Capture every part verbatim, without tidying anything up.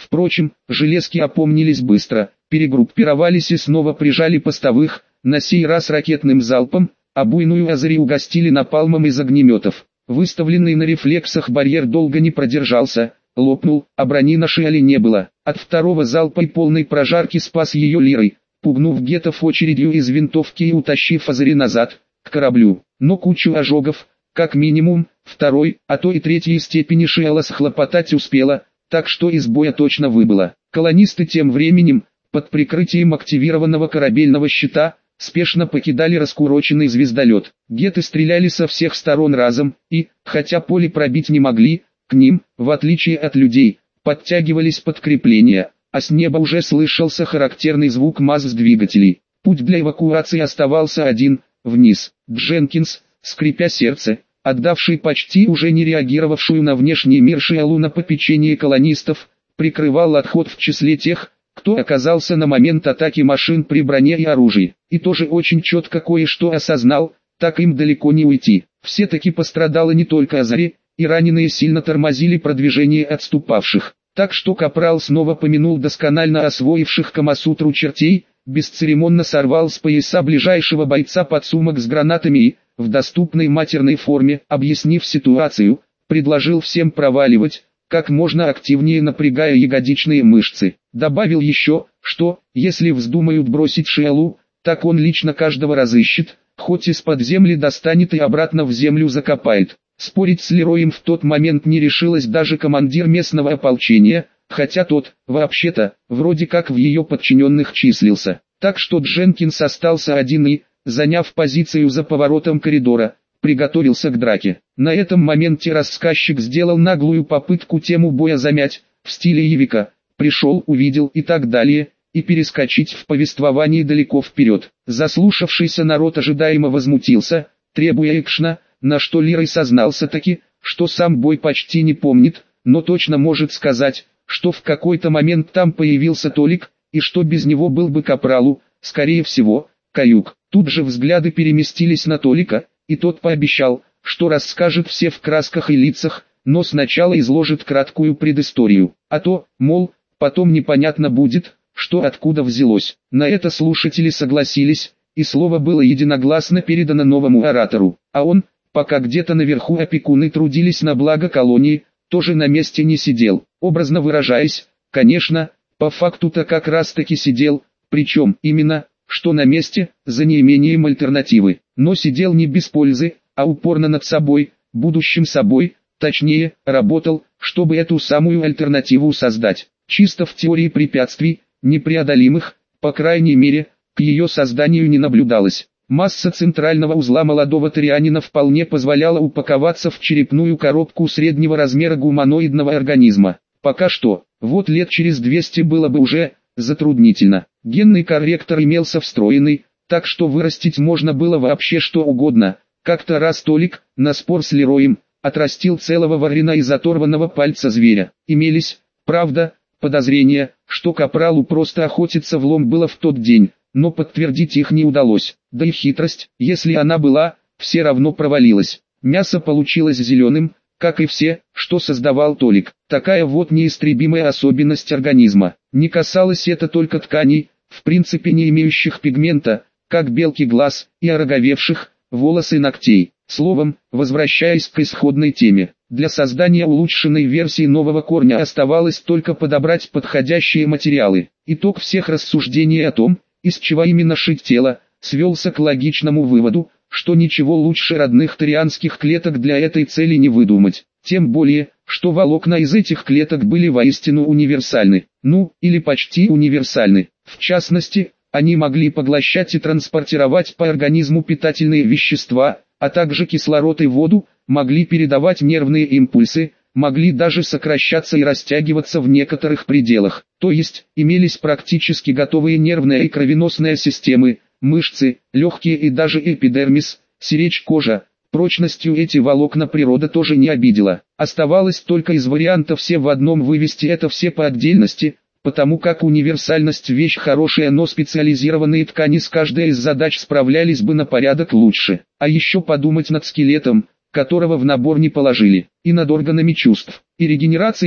Впрочем, железки опомнились быстро, перегруппировались и снова прижали постовых, на сей раз ракетным залпом, а буйную Азари угостили напалмом из огнеметов. Выставленный на рефлексах барьер долго не продержался, лопнул, а брони на Шиале не было. От второго залпа и полной прожарки спас ее лирой, пугнув гетов очередью из винтовки и утащив Азари назад, к кораблю. Но кучу ожогов, как минимум, второй, а то и третьей степени Шиала схлопотать успела, так что из боя точно выбыла. Колонисты тем временем, под прикрытием активированного корабельного щита, спешно покидали раскуроченный звездолет. Геты стреляли со всех сторон разом, и, хотя поле пробить не могли, к ним, в отличие от людей, подтягивались подкрепления, а с неба уже слышался характерный звук МАЗ-двигателей. Путь для эвакуации оставался один, вниз. Дженкинс, скрипя сердце, отдавший почти уже не реагировавшую на внешний мир Шиалу на попечение колонистов, прикрывал отход в числе тех, кто оказался на момент атаки машин при броне и оружии, и тоже очень четко кое-что осознал, так им далеко не уйти. Все-таки пострадало не только Азари, и раненые сильно тормозили продвижение отступавших, так что Капрал снова помянул досконально освоивших Камасутру чертей, бесцеремонно сорвал с пояса ближайшего бойца подсумок с гранатами и, в доступной матерной форме, объяснив ситуацию, предложил всем проваливать, как можно активнее напрягая ягодичные мышцы. Добавил еще, что, если вздумают бросить Шиалу, так он лично каждого разыщет, хоть из-под земли достанет и обратно в землю закопает. Спорить с Лероем в тот момент не решилась даже командир местного ополчения, хотя тот, вообще-то, вроде как в ее подчиненных числился. Так что Дженкинс остался один и, заняв позицию за поворотом коридора, приготовился к драке. На этом моменте рассказчик сделал наглую попытку тему боя замять, в стиле Явика, пришел, увидел и так далее, и перескочить в повествовании далеко вперед. Заслушавшийся народ ожидаемо возмутился, требуя экшна, на что Лирой сознался таки, что сам бой почти не помнит, но точно может сказать, что в какой-то момент там появился Толик, и что без него был бы Капралу, скорее всего, каюк. Тут же взгляды переместились на Толика, и тот пообещал, что расскажет все в красках и лицах, но сначала изложит краткую предысторию, а то, мол, потом непонятно будет, что откуда взялось. На это слушатели согласились, и слово было единогласно передано новому оратору, а он, пока где-то наверху опекуны трудились на благо колонии, тоже на месте не сидел, образно выражаясь, конечно, по факту-то как раз таки сидел, причем именно, что на месте, за неимением альтернативы, но сидел не без пользы, а упорно над собой, будущим собой, точнее, работал, чтобы эту самую альтернативу создать. Чисто в теории препятствий, непреодолимых, по крайней мере, к ее созданию не наблюдалось. Масса центрального узла молодого тарианина вполне позволяла упаковаться в черепную коробку среднего размера гуманоидного организма. Пока что, вот лет через двести было бы уже затруднительно. Генный корректор имелся встроенный, так что вырастить можно было вообще что угодно. Как-то раз Толик, на спор с Лероем, отрастил целого ворона из оторванного пальца зверя. Имелись, правда, подозрения, что Капралу просто охотиться в лом было в тот день, но подтвердить их не удалось. Да и хитрость, если она была, все равно провалилась. Мясо получилось зеленым, как и все, что создавал Толик. Такая вот неистребимая особенность организма. Не касалось это только тканей, в принципе не имеющих пигмента, как белки глаз, и ороговевших, волос и ногтей. Словом, возвращаясь к исходной теме, для создания улучшенной версии нового корня оставалось только подобрать подходящие материалы. Итог всех рассуждений о том, из чего именно шить тело, свелся к логичному выводу, что ничего лучше родных тарианских клеток для этой цели не выдумать. Тем более, что волокна из этих клеток были воистину универсальны, ну, или почти универсальны. В частности, они могли поглощать и транспортировать по организму питательные вещества, а также кислород и воду, могли передавать нервные импульсы, могли даже сокращаться и растягиваться в некоторых пределах. То есть, имелись практически готовые нервная и кровеносная системы, мышцы, легкие и даже эпидермис, сиречь кожа. Прочностью эти волокна природа тоже не обидела. Оставалось только из вариантов все в одном вывести это все по отдельности, потому как универсальность вещь хорошая, но специализированные ткани с каждой из задач справлялись бы на порядок лучше. А еще подумать над скелетом, которого в набор не положили, и над органами чувств, и регенерацией,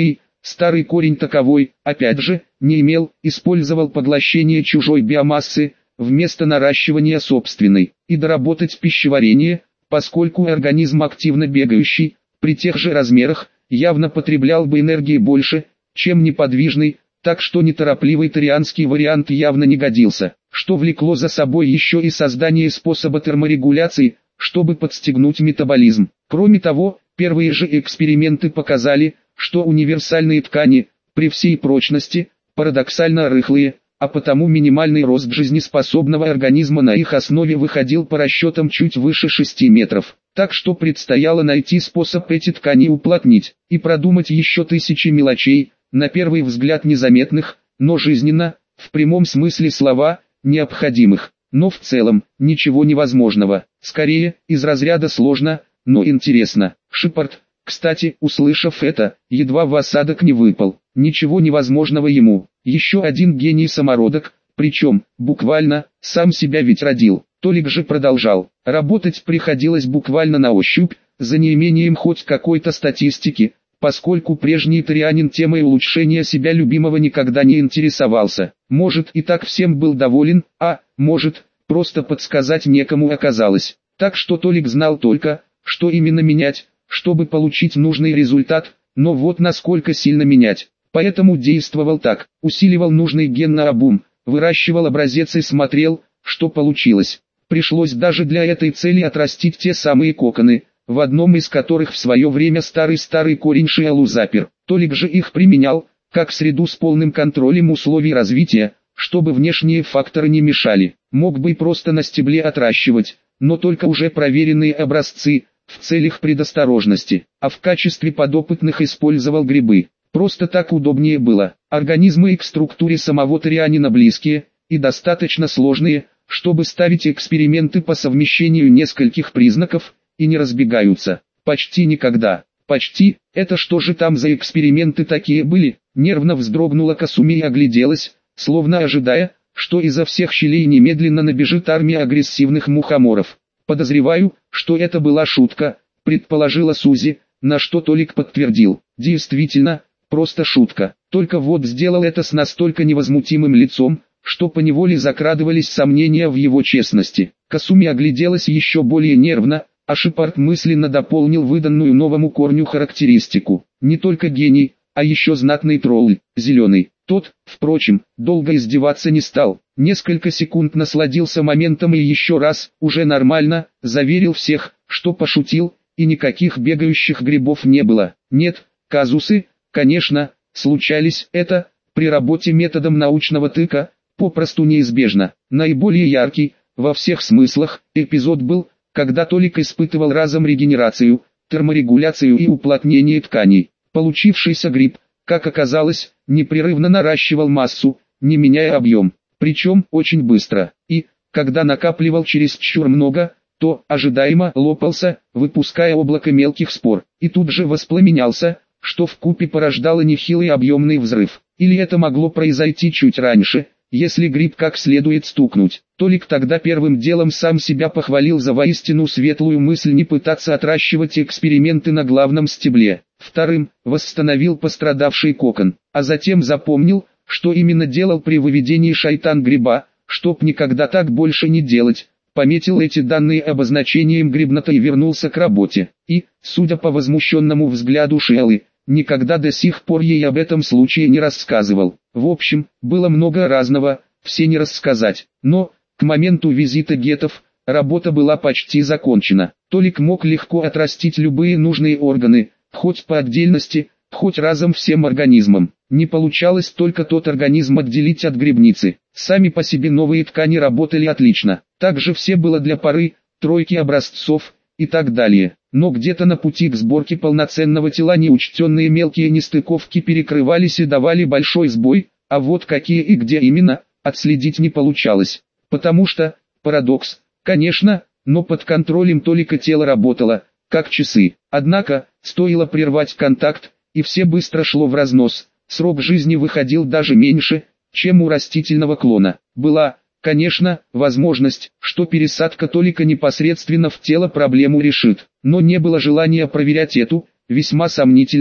Старый корень таковой, опять же, не имел, использовал поглощение чужой биомассы, вместо наращивания собственной, и доработать пищеварение, поскольку организм активно бегающий, при тех же размерах, явно потреблял бы энергии больше, чем неподвижный, так что неторопливый тарианский вариант явно не годился, что влекло за собой еще и создание способа терморегуляции, чтобы подстегнуть метаболизм. Кроме того, первые же эксперименты показали, что универсальные ткани, при всей прочности, парадоксально рыхлые, а потому минимальный рост жизнеспособного организма на их основе выходил по расчетам чуть выше шести метров. Так что предстояло найти способ эти ткани уплотнить, и продумать еще тысячи мелочей, на первый взгляд незаметных, но жизненно, в прямом смысле слова, необходимых. Но в целом, ничего невозможного, скорее, из разряда сложно, но интересно. Шепард, кстати, услышав это, едва в осадок не выпал. Ничего невозможного ему. Еще один гений-самородок, причем, буквально, сам себя ведь родил. Толик же продолжал. Работать приходилось буквально на ощупь, за неимением хоть какой-то статистики, поскольку прежний тарианин темой улучшения себя любимого никогда не интересовался. Может, и так всем был доволен, а, может, просто подсказать некому оказалось. Так что Толик знал только, что именно менять, чтобы получить нужный результат, но вот насколько сильно менять. Поэтому действовал так, усиливал нужный ген наобум, выращивал образец и смотрел, что получилось. Пришлось даже для этой цели отрастить те самые коконы, в одном из которых в свое время старый-старый корень Шиалу запер. Толик же их применял, как среду с полным контролем условий развития, чтобы внешние факторы не мешали. Мог бы и просто на стебле отращивать, но только уже проверенные образцы, в целях предосторожности, а в качестве подопытных использовал грибы. Просто так удобнее было. Организмы и к структуре самого тарианина близкие, и достаточно сложные, чтобы ставить эксперименты по совмещению нескольких признаков, и не разбегаются. Почти никогда. Почти, это что же там за эксперименты такие были? Нервно вздрогнула Касуми и огляделась, словно ожидая, что изо всех щелей немедленно набежит армия агрессивных мухоморов. Подозреваю, что это была шутка, предположила Сузи, на что Толик подтвердил. Действительно, просто шутка. Только вот сделал это с настолько невозмутимым лицом, что поневоле закрадывались сомнения в его честности. Касуми огляделась еще более нервно, а Шепард мысленно дополнил выданную новому корню характеристику. Не только гений, а еще знатный тролль, зеленый. Тот, впрочем, долго издеваться не стал. Несколько секунд насладился моментом и еще раз, уже нормально, заверил всех, что пошутил, и никаких бегающих грибов не было. Нет, казусы, конечно, случались, это, при работе методом научного тыка, попросту неизбежно. Наиболее яркий, во всех смыслах, эпизод был, когда Толик испытывал разом регенерацию, терморегуляцию и уплотнение тканей. Получившийся гриб, как оказалось, непрерывно наращивал массу, не меняя объем, причем очень быстро, и, когда накапливал чересчур много, то, ожидаемо, лопался, выпуская облако мелких спор, и тут же воспламенялся, что вкупе порождало нехилый объемный взрыв. Или это могло произойти чуть раньше, если гриб как следует стукнуть. Толик тогда первым делом сам себя похвалил за воистину светлую мысль не пытаться отращивать эксперименты на главном стебле. Вторым, восстановил пострадавший кокон, а затем запомнил, что именно делал при выведении шайтан-гриба, чтоб никогда так больше не делать. Пометил эти данные обозначением грибнота и вернулся к работе. И, судя по возмущенному взгляду Шиалы, никогда до сих пор ей об этом случае не рассказывал. В общем, было много разного, все не рассказать. Но, к моменту визита гетов, работа была почти закончена. Толик мог легко отрастить любые нужные органы, хоть по отдельности, хоть разом всем организмам. Не получалось только тот организм отделить от грибницы. Сами по себе новые ткани работали отлично. Также все было для пары, тройки образцов и так далее. Но где-то на пути к сборке полноценного тела неучтенные мелкие нестыковки перекрывались и давали большой сбой, а вот какие и где именно, отследить не получалось. Потому что, парадокс, конечно, но под контролем Толика тело работало, как часы. Однако, стоило прервать контакт, и все быстро шло в разнос. Срок жизни выходил даже меньше, чем у растительного клона. Была, конечно, возможность, что пересадка Толика непосредственно в тело проблему решит, но не было желания проверять эту, весьма сомнительную,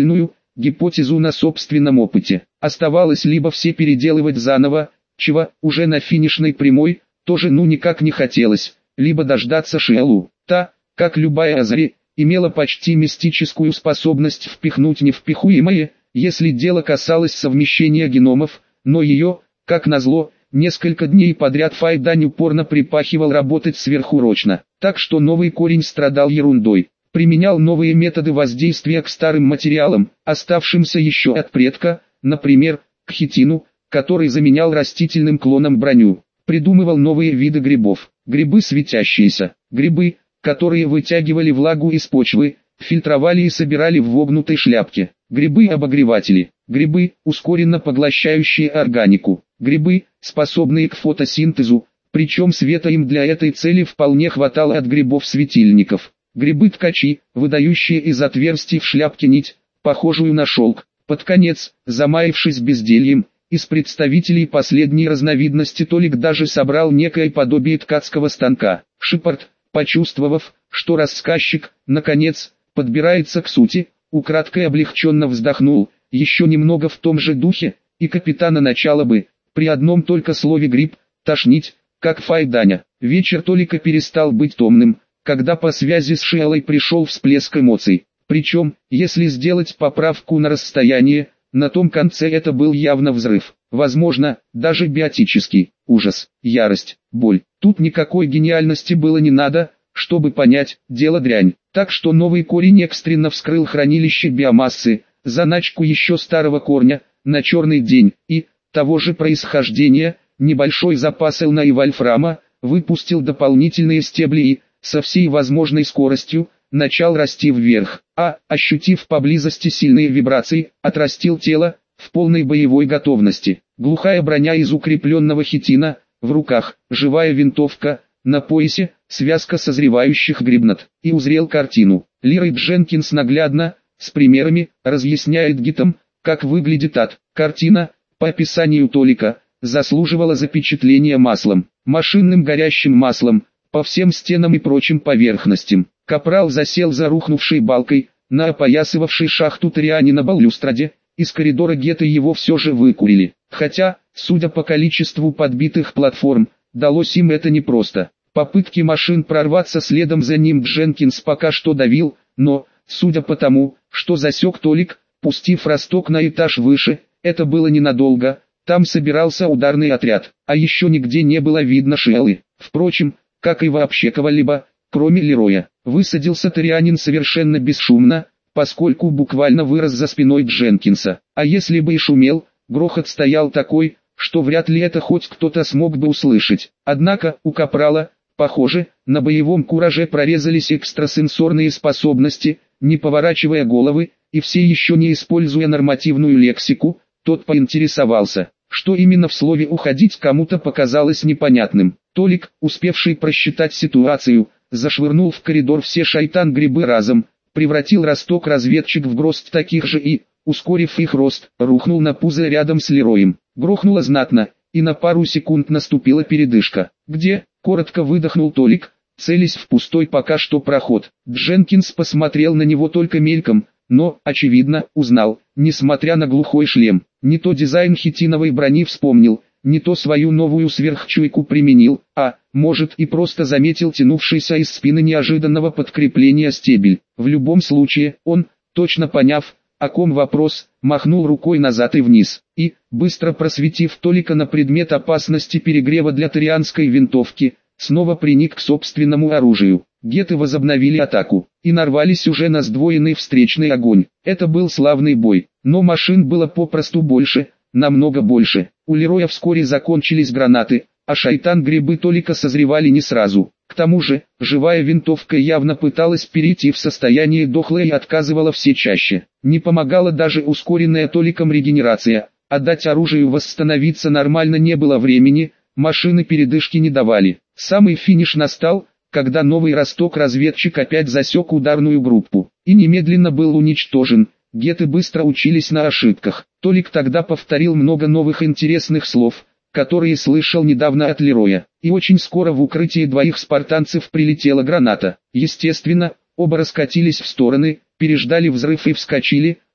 гипотезу на собственном опыте. Оставалось либо все переделывать заново, чего уже на финишной прямой тоже ну никак не хотелось, либо дождаться Шиэлу. Та, как любая Азари, имела почти мистическую способность впихнуть невпихуемое, если дело касалось совмещения геномов, но ее, как назло, несколько дней подряд Файдань упорно припахивал работать сверхурочно, так что новый корень страдал ерундой. Применял новые методы воздействия к старым материалам, оставшимся еще от предка, например, к хитину, который заменял растительным клоном броню. Придумывал новые виды грибов. Грибы светящиеся, грибы, которые вытягивали влагу из почвы, фильтровали и собирали в вогнутой шляпке. Грибы-обогреватели, грибы, ускоренно поглощающие органику, грибы, способные к фотосинтезу, причем света им для этой цели вполне хватало от грибов-светильников. Грибы-ткачи, выдающие из отверстий в шляпке нить, похожую на шелк. Под конец, замаявшись бездельем, из представителей последней разновидности Толик даже собрал некое подобие ткацкого станка. Шепард, почувствовав, что рассказчик, наконец, подбирается к сути, украдкой облегченно вздохнул, еще немного в том же духе, и капитана начала бы, при одном только слове «гриб», тошнить, как Файданя. Вечер Толика перестал быть томным, когда по связи с Шиэлой пришел всплеск эмоций. Причем, если сделать поправку на расстояние, на том конце это был явно взрыв. Возможно, даже биотический. Ужас, ярость, боль. Тут никакой гениальности было не надо, чтобы понять, дело дрянь. Так что новый корень экстренно вскрыл хранилище биомассы, заначку еще старого корня, на черный день, и, того же происхождения, небольшой запас элна и вольфрама, выпустил дополнительные стебли и, со всей возможной скоростью, начал расти вверх, а, ощутив поблизости сильные вибрации, отрастил тело, в полной боевой готовности. Глухая броня из укрепленного хитина, в руках, живая винтовка, на поясе, связка созревающих грибнот. И узрел картину. Лирой Дженкинс наглядно, с примерами, разъясняет гитам, как выглядит ад. Картина, по описанию Толика, заслуживала запечатления маслом, машинным горящим маслом, по всем стенам и прочим поверхностям. Капрал засел за рухнувшей балкой, на опоясывавшей шахту Ториани на балюстраде, из коридора гетто его все же выкурили. Хотя, судя по количеству подбитых платформ, далось им это непросто. Попытки машин прорваться следом за ним Дженкинс пока что давил, но, судя по тому, что засек Толик, пустив росток на этаж выше, это было ненадолго, там собирался ударный отряд, а еще нигде не было видно Шиэлы. Впрочем, как и вообще кого-либо, кроме Лероя. Высадился Торианин совершенно бесшумно, поскольку буквально вырос за спиной Дженкинса. А если бы и шумел, грохот стоял такой, что вряд ли это хоть кто-то смог бы услышать. Однако, у Капрала, похоже, на боевом кураже прорезались экстрасенсорные способности. Не поворачивая головы, и все еще не используя нормативную лексику, тот поинтересовался, что именно в слове «уходить» кому-то показалось непонятным. Толик, успевший просчитать ситуацию, зашвырнул в коридор все шайтан-грибы разом, превратил росток-разведчик в гроздь таких же и, ускорив их рост, рухнул на пузо рядом с Лероем. Грохнуло знатно, и на пару секунд наступила передышка. «Где?» — коротко выдохнул Толик, целясь в пустой пока что проход. Дженкинс посмотрел на него только мельком, но, очевидно, узнал, несмотря на глухой шлем. Не то дизайн хитиновой брони вспомнил, не то свою новую сверхчуйку применил, а, может, и просто заметил тянувшийся из спины неожиданного подкрепления стебель. В любом случае, он, точно поняв, о ком вопрос, махнул рукой назад и вниз, и, быстро просветив Толика на предмет опасности перегрева для торианской винтовки, снова приник к собственному оружию. Гетты возобновили атаку, и нарвались уже на сдвоенный встречный огонь. Это был славный бой, но машин было попросту больше, намного больше. У Лероя вскоре закончились гранаты, а шайтан-грибы Толика созревали не сразу. К тому же, живая винтовка явно пыталась перейти в состояние дохлое и отказывала все чаще. Не помогала даже ускоренная Толиком регенерация, а дать оружию восстановиться нормально не было времени, машины передышки не давали. Самый финиш настал, когда новый росток-разведчик опять засек ударную группу, и немедленно был уничтожен. Гетты быстро учились на ошибках. Толик тогда повторил много новых интересных слов, которые слышал недавно от Лероя, и очень скоро в укрытие двоих спартанцев прилетела граната. Естественно, оба раскатились в стороны, переждали взрыв и вскочили,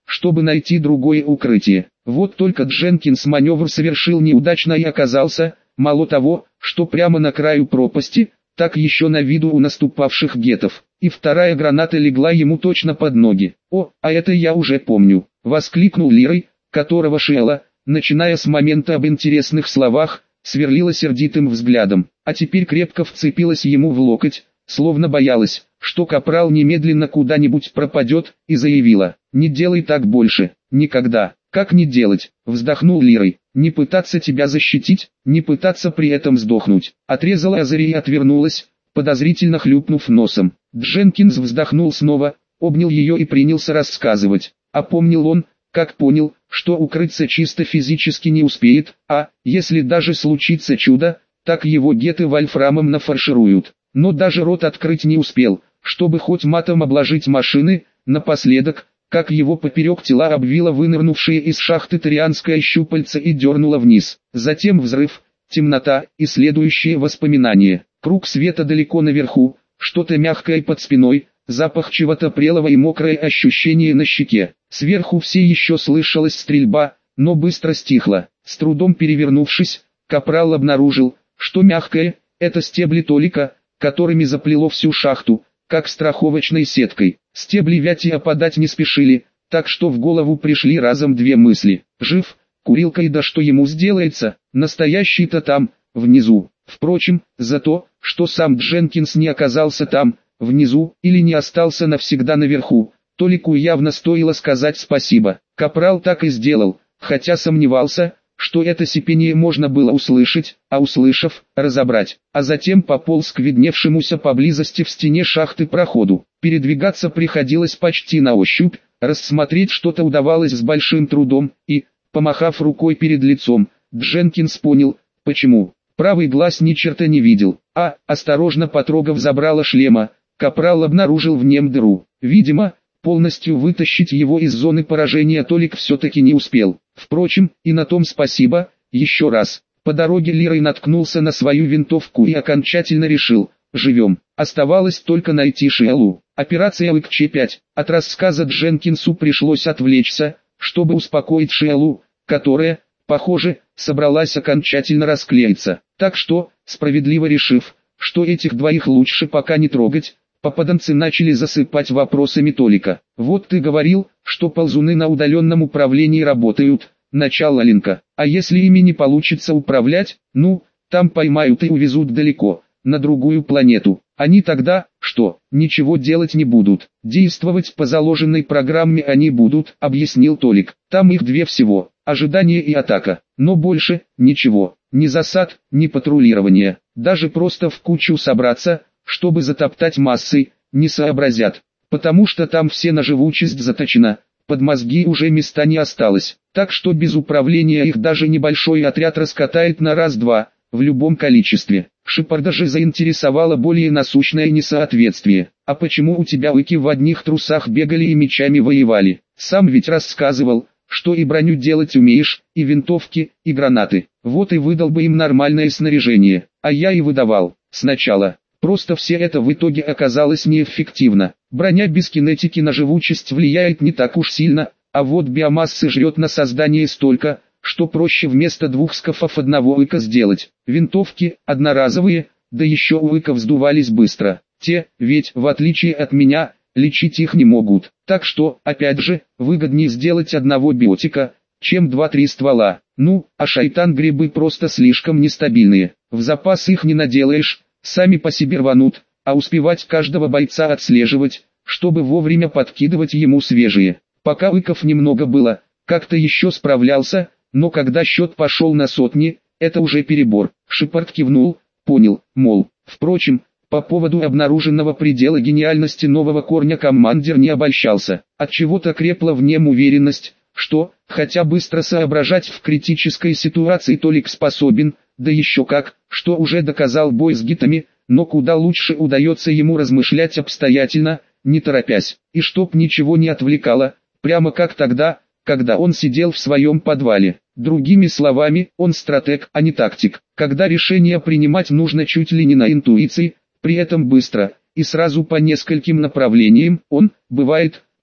чтобы найти другое укрытие. Вот только Дженкинс маневр совершил неудачно и оказался, мало того, что прямо на краю пропасти, так еще на виду у наступавших гетов. И вторая граната легла ему точно под ноги. «О, а это я уже помню!» — воскликнул Лирой, которого Шиэла, начиная с момента об интересных словах, сверлила сердитым взглядом, а теперь крепко вцепилась ему в локоть, словно боялась, что капрал немедленно куда-нибудь пропадет, и заявила: «Не делай так больше, никогда». «Как не делать?» — вздохнул Лирой. «Не пытаться тебя защитить, не пытаться при этом сдохнуть». Отрезала Азари и отвернулась, подозрительно хлюпнув носом. Дженкинс вздохнул снова, обнял ее и принялся рассказывать. А помнил он, как понял, что укрыться чисто физически не успеет, а, если даже случится чудо, так его геты вольфрамом нафаршируют. Но даже рот открыть не успел, чтобы хоть матом обложить машины, напоследок, как его поперек тела обвила вынырнувшее из шахты тарианское щупальце и дернуло вниз. Затем взрыв, темнота и следующие воспоминания. Круг света далеко наверху, что-то мягкое под спиной, запах чего-то прелого и мокрое ощущение на щеке. Сверху все еще слышалась стрельба, но быстро стихла. С трудом перевернувшись, капрал обнаружил, что мягкое – это стебли толика, которыми заплело всю шахту, как страховочной сеткой. Стебли вять и опадать не спешили, так что в голову пришли разом две мысли. Жив, курилка, и да что ему сделается, настоящий-то там, внизу. Впрочем, за то, что сам Дженкинс не оказался там, внизу, или не остался навсегда наверху, Толику явно стоило сказать спасибо. Капрал так и сделал, хотя сомневался, что это сипение можно было услышать, а услышав, разобрать, а затем пополз к видневшемуся поблизости в стене шахты проходу. Передвигаться приходилось почти на ощупь, рассмотреть что-то удавалось с большим трудом, и, помахав рукой перед лицом, Дженкинс понял, почему. Правый глаз ни черта не видел, а, осторожно потрогав забрало шлема, капрал обнаружил в нем дыру. Видимо, полностью вытащить его из зоны поражения Толик все-таки не успел. Впрочем, и на том спасибо, еще раз. По дороге Лирой наткнулся на свою винтовку и окончательно решил: живем. Оставалось только найти Шиэлу. Операция УКЧ пять. От рассказа Дженкинсу пришлось отвлечься, чтобы успокоить Шиэлу, которая, похоже, собралась окончательно расклеиться. Так что, справедливо решив, что этих двоих лучше пока не трогать, попаданцы начали засыпать вопросами Толика. «Вот ты говорил, что ползуны на удаленном управлении работают», — начала Ленка. «А если ими не получится управлять, ну, там поймают и увезут далеко, на другую планету. Они тогда, что, ничего делать не будут. Действовать по заложенной программе они будут», — объяснил Толик. «Там их две всего, ожидание и атака, но больше, ничего, ни засад, ни патрулирования, даже просто в кучу собраться, чтобы затоптать массой, не сообразят, потому что там все на живучесть заточена, под мозги уже места не осталось, так что без управления их даже небольшой отряд раскатает на раз-два, в любом количестве». Шепарда же заинтересовало более насущное несоответствие. «А почему у тебя уики в одних трусах бегали и мечами воевали? Сам ведь рассказывал, что и броню делать умеешь, и винтовки, и гранаты. Вот и выдал бы им нормальное снаряжение, а я и выдавал, сначала. Просто все это в итоге оказалось неэффективно. Броня без кинетики на живучесть влияет не так уж сильно, а вот биомассы жрет на создание столько, что проще вместо двух скафов одного уика сделать. Винтовки, одноразовые, да еще у уиков сдувались быстро. Те, ведь, в отличие от меня, лечить их не могут. Так что, опять же, выгоднее сделать одного биотика, чем два-три ствола. Ну, а шайтан-грибы просто слишком нестабильные. В запас их не наделаешь, сами по себе рванут, а успевать каждого бойца отслеживать, чтобы вовремя подкидывать ему свежие. Пока уиков немного было, как-то еще справлялся, но когда счет пошел на сотни, это уже перебор. Шепард кивнул, понял, мол. Впрочем, по поводу обнаруженного предела гениальности нового корня командир не обольщался. Отчего-то крепла в нем уверенность, что, хотя быстро соображать в критической ситуации Толик способен, да еще как, что уже доказал бой с гитами, но куда лучше удается ему размышлять обстоятельно, не торопясь, и чтоб ничего не отвлекало, прямо как тогда, когда он сидел в своем подвале. Другими словами, он стратег, а не тактик. Когда решение принимать нужно чуть ли не на интуиции, при этом быстро, и сразу по нескольким направлениям, он, бывает,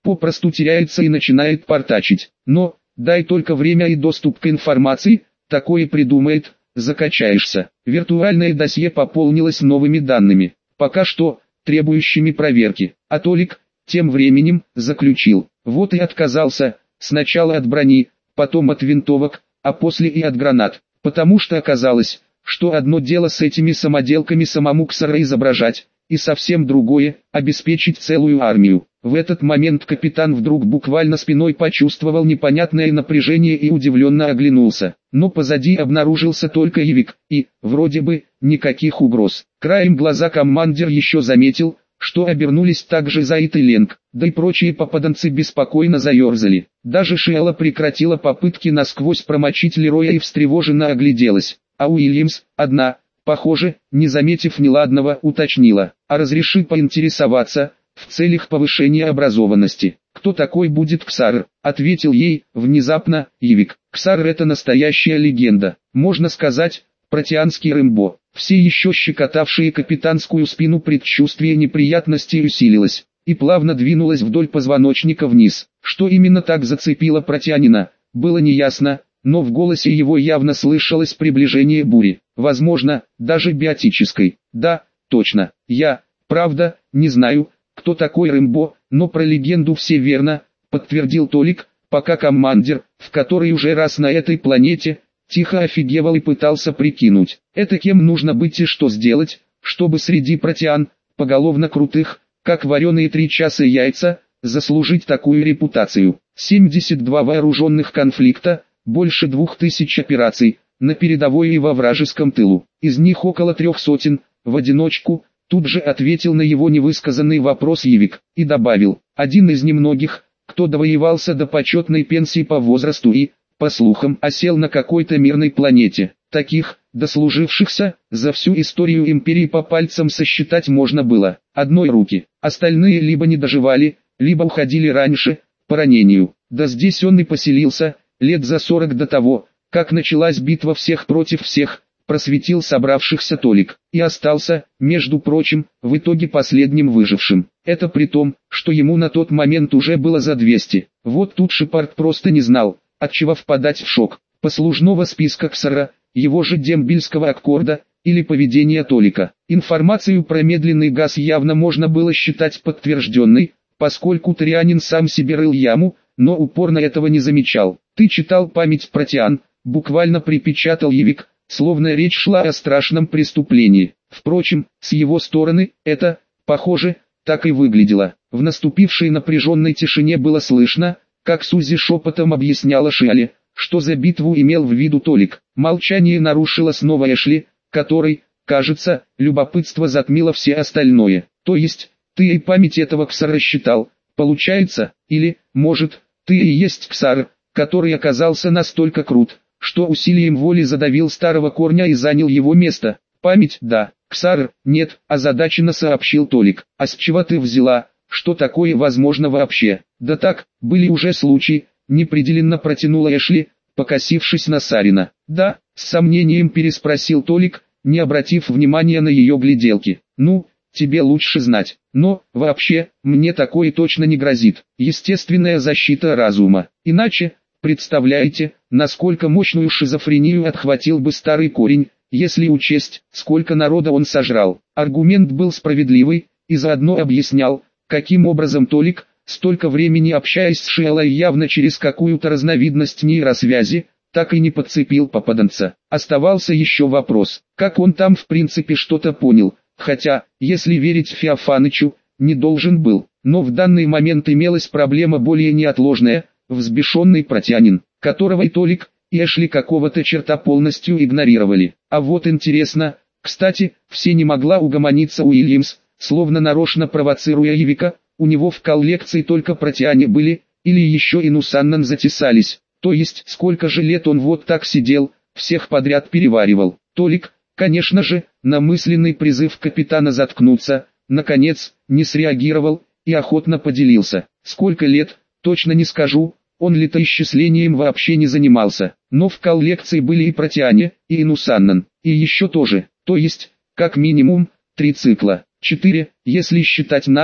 попросту теряется и начинает портачить. Но, дай только время и доступ к информации, такое придумает, закачаешься. Виртуальное досье пополнилось новыми данными, пока что, требующими проверки. А Толик, тем временем, заключил. Вот и отказался, сначала от брони, потом от винтовок, а после и от гранат. Потому что оказалось, что одно дело с этими самоделками самому Ксара изображать, и совсем другое – обеспечить целую армию. В этот момент капитан вдруг буквально спиной почувствовал непонятное напряжение и удивленно оглянулся. Но позади обнаружился только Ивик, и, вроде бы, никаких угроз. Краем глаза командир еще заметил, что обернулись также Заид и Ленг, да и прочие попаданцы беспокойно заерзали. Даже Шиэла прекратила попытки насквозь промочить Лероя и встревоженно огляделась. А Уильямс, одна, похоже, не заметив неладного, уточнила: «А разреши поинтересоваться, в целях повышения образованности, кто такой будет Ксар?» Ответил ей, внезапно, Ивик. Ксар — это настоящая легенда, можно сказать, протеанский Рэмбо. Все еще щекотавшие капитанскую спину предчувствие неприятностей усилилось, и плавно двинулось вдоль позвоночника вниз. Что именно так зацепило протеанина, было неясно, но в голосе его явно слышалось приближение бури, возможно, даже биотической. «Да, точно, я, правда, не знаю, кто такой Рэмбо, но про легенду все верно», подтвердил Толик, пока командир, в который уже раз на этой планете, тихо офигевал и пытался прикинуть, это кем нужно быть и что сделать, чтобы среди протеан, поголовно крутых, как вареные три часа яйца, заслужить такую репутацию. семьдесят два вооруженных конфликта, больше двух тысяч операций, на передовой и во вражеском тылу, из них около трех сотен, в одиночку, тут же ответил на его невысказанный вопрос Ивик, и добавил, один из немногих, кто довоевался до почетной пенсии по возрасту и, по слухам, осел на какой-то мирной планете. Таких, дослужившихся, за всю историю империи по пальцам сосчитать можно было, одной руки. Остальные либо не доживали, либо уходили раньше, по ранению. Да здесь он и поселился, лет за сорок до того, как началась битва всех против всех, просветил собравшихся Толик, и остался, между прочим, в итоге последним выжившим. Это при том, что ему на тот момент уже было за двести. Вот тут Шепард просто не знал, отчего впадать в шок. Послужного списка Ксара, его же дембельского аккорда, или поведения Толика. Информацию про медленный газ явно можно было считать подтвержденной, поскольку Торианин сам себе рыл яму, но упорно этого не замечал. «Ты читал память протеан», буквально припечатал Ивик, словно речь шла о страшном преступлении. Впрочем, с его стороны, это, похоже, так и выглядело. В наступившей напряженной тишине было слышно, как Сузи шепотом объясняла Шиале, что за битву имел в виду Толик. Молчание нарушила снова Эшли, который, кажется, любопытство затмило все остальное. «То есть, ты и память этого Ксара считал, получается, или, может, ты и есть Ксар, который оказался настолько крут, что усилием воли задавил старого корня и занял его место?» «Память, да, Ксар, нет», озадаченно сообщил Толик. «А с чего ты взяла, что такое возможно вообще?» «Да так, были уже случаи», неопределенно протянула Эшли, покосившись на Сарина. «Да», с сомнением переспросил Толик, не обратив внимания на ее гляделки. «Ну, тебе лучше знать. Но, вообще, мне такое точно не грозит. Естественная защита разума. Иначе, представляете, насколько мощную шизофрению отхватил бы старый корень, если учесть, сколько народа он сожрал». Аргумент был справедливый, и заодно объяснял, каким образом Толик, столько времени общаясь с Шиэлой явно через какую-то разновидность нейросвязи, так и не подцепил попаданца. Оставался еще вопрос, как он там в принципе что-то понял, хотя, если верить Феофанычу, не должен был. Но в данный момент имелась проблема более неотложная, взбешенный протеанин, которого и Толик, и Эшли какого-то черта полностью игнорировали. А вот интересно, кстати, все не могла угомониться Уильямс, словно нарочно провоцируя Ивика, у него в коллекции только протеане были, или еще и Нусаннан затесались, то есть сколько же лет он вот так сидел, всех подряд переваривал. Толик, конечно же, на мысленный призыв капитана заткнуться, наконец, не среагировал, и охотно поделился. Сколько лет, точно не скажу, он летоисчислением вообще не занимался, но в коллекции были и протеане, и Инусаннан, и еще тоже, то есть, как минимум, три цикла, четыре, если считать наш,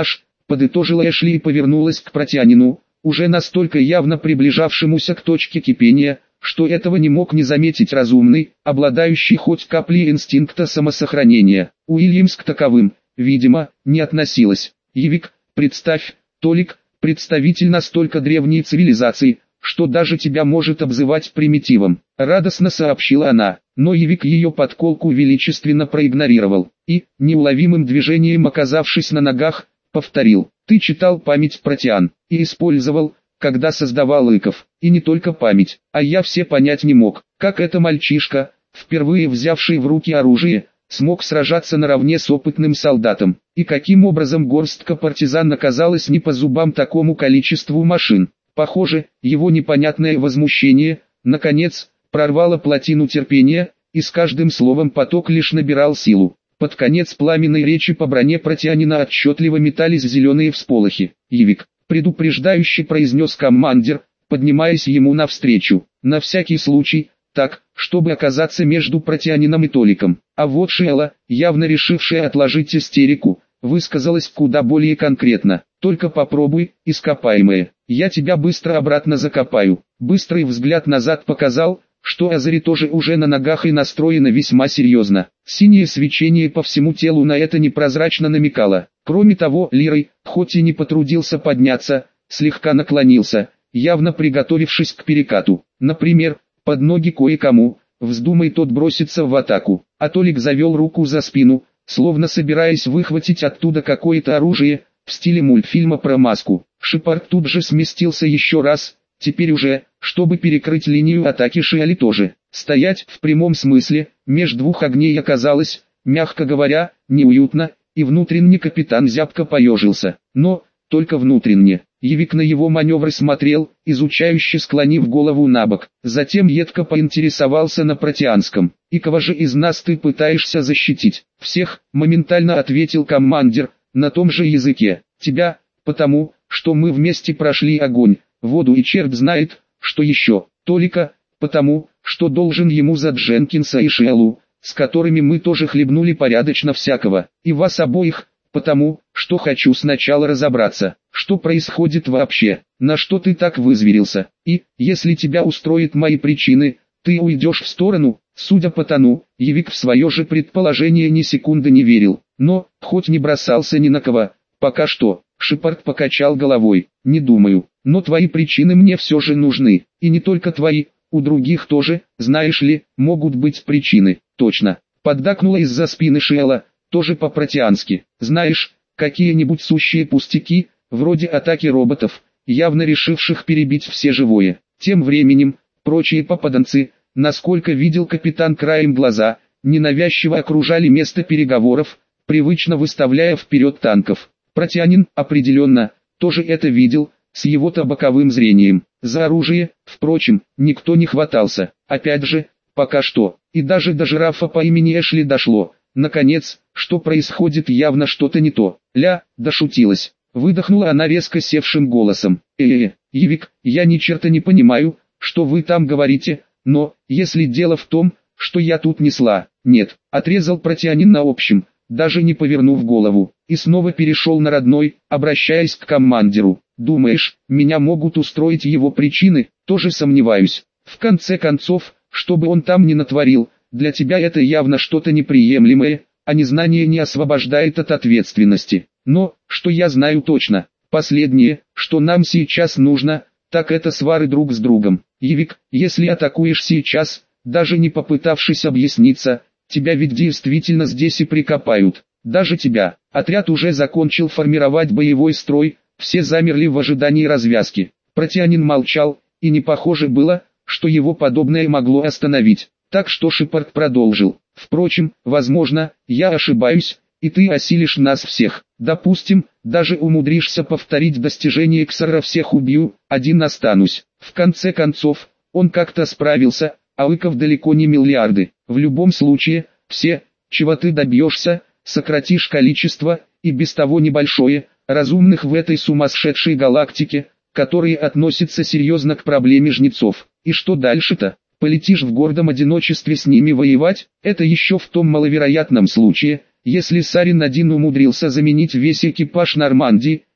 подытожила Эшли и повернулась к Протянину, уже настолько явно приближавшемуся к точке кипения, что этого не мог не заметить разумный, обладающий хоть каплей инстинкта самосохранения. Уильямс к таковым, видимо, не относилась. Евик, представь, Толик, представитель настолько древней цивилизации, что даже тебя может обзывать примитивом, радостно сообщила она, но Евик ее подколку величественно проигнорировал, и, неуловимым движением оказавшись на ногах, повторил: ты читал память Протиан, и использовал, когда создавал Иков, и не только память, а я все понять не мог, как это мальчишка, впервые взявший в руки оружие, смог сражаться наравне с опытным солдатом, и каким образом горстка партизан оказалась не по зубам такому количеству машин. Похоже, его непонятное возмущение, наконец, прорвало плотину терпения, и с каждым словом поток лишь набирал силу. Под конец пламенной речи по броне Протянина отчетливо метались зеленые всполохи. «Евик», предупреждающе произнес командир, поднимаясь ему навстречу, на всякий случай, так, чтобы оказаться между Протянином и Толиком. А вот Шиэла, явно решившая отложить истерику, высказалась куда более конкретно. «Только попробуй, ископаемое, я тебя быстро обратно закопаю». Быстрый взгляд назад показал, что Азари тоже уже на ногах и настроена весьма серьезно. Синее свечение по всему телу на это непрозрачно намекало. Кроме того, Лирой, хоть и не потрудился подняться, слегка наклонился, явно приготовившись к перекату. Например, под ноги кое-кому, вздумай тот броситься в атаку. А Толик завел руку за спину, словно собираясь выхватить оттуда какое-то оружие, в стиле мультфильма про маску. Шепард тут же сместился еще раз, теперь уже, чтобы перекрыть линию атаки Шиэли тоже. Стоять, в прямом смысле, меж двух огней оказалось, мягко говоря, неуютно, и внутренне капитан зябко поежился. Но, только внутренне. Евик на его маневры смотрел, изучающе склонив голову набок. Затем едко поинтересовался на протианском. «И кого же из нас ты пытаешься защитить?» «Всех», моментально ответил командир, на том же языке. «Тебя, потому, что мы вместе прошли огонь, воду и черт знает, что еще. Толика, потому, что должен ему за Дженкинса и Шиэлу, с которыми мы тоже хлебнули порядочно всякого. И вас обоих, потому, что хочу сначала разобраться, что происходит вообще, на что ты так вызверился. И, если тебя устроят мои причины, ты уйдешь в сторону». Судя по тону, Евик в свое же предположение ни секунды не верил, но, хоть не бросался ни на кого, пока что. Шепард покачал головой. «Не думаю, но твои причины мне все же нужны, и не только твои, у других тоже, знаешь ли, могут быть причины». «Точно», поддакнула из-за спины Шиэла, тоже по-протиански. «Знаешь, какие-нибудь сущие пустяки, вроде атаки роботов, явно решивших перебить все живое». Тем временем, прочие попаданцы, насколько видел капитан краем глаза, ненавязчиво окружали место переговоров, привычно выставляя вперед танков. Протянин, определенно, тоже это видел, с его-то боковым зрением. За оружие, впрочем, никто не хватался. Опять же, пока что, и даже до жирафа по имени Эшли дошло. Наконец, что происходит, явно что-то не то. «Ля», дошутилась. Выдохнула она резко севшим голосом. «Э-э, Евик, я ни черта не понимаю, что вы там говорите, но, если дело в том, что я тут несла...» «Нет», отрезал Протянин на общем, даже не повернув голову, и снова перешел на родной, обращаясь к командиру. «Думаешь, меня могут устроить его причины?» «Тоже сомневаюсь. В конце концов, что бы он там ни натворил, для тебя это явно что-то неприемлемое, а незнание не освобождает от ответственности. Но, что я знаю точно, последнее, что нам сейчас нужно, так это свары друг с другом. Евик, если атакуешь сейчас, даже не попытавшись объясниться, тебя ведь действительно здесь и прикопают. Даже тебя». Отряд уже закончил формировать боевой строй, все замерли в ожидании развязки. Протянин молчал, и не похоже было, что его подобное могло остановить. Так что Шепард продолжил. «Впрочем, возможно, я ошибаюсь, и ты осилишь нас всех. Допустим, даже умудришься повторить достижение Ксара «всех убью, один останусь». В конце концов, он как-то справился, а Иков далеко не миллиарды. В любом случае, все, чего ты добьешься, сократишь количество, и без того небольшое, разумных в этой сумасшедшей галактике, которые относятся серьезно к проблеме жнецов. И что дальше-то? Полетишь в гордом одиночестве с ними воевать? Это еще в том маловероятном случае, если Сарин один умудрился заменить весь экипаж Нормандии,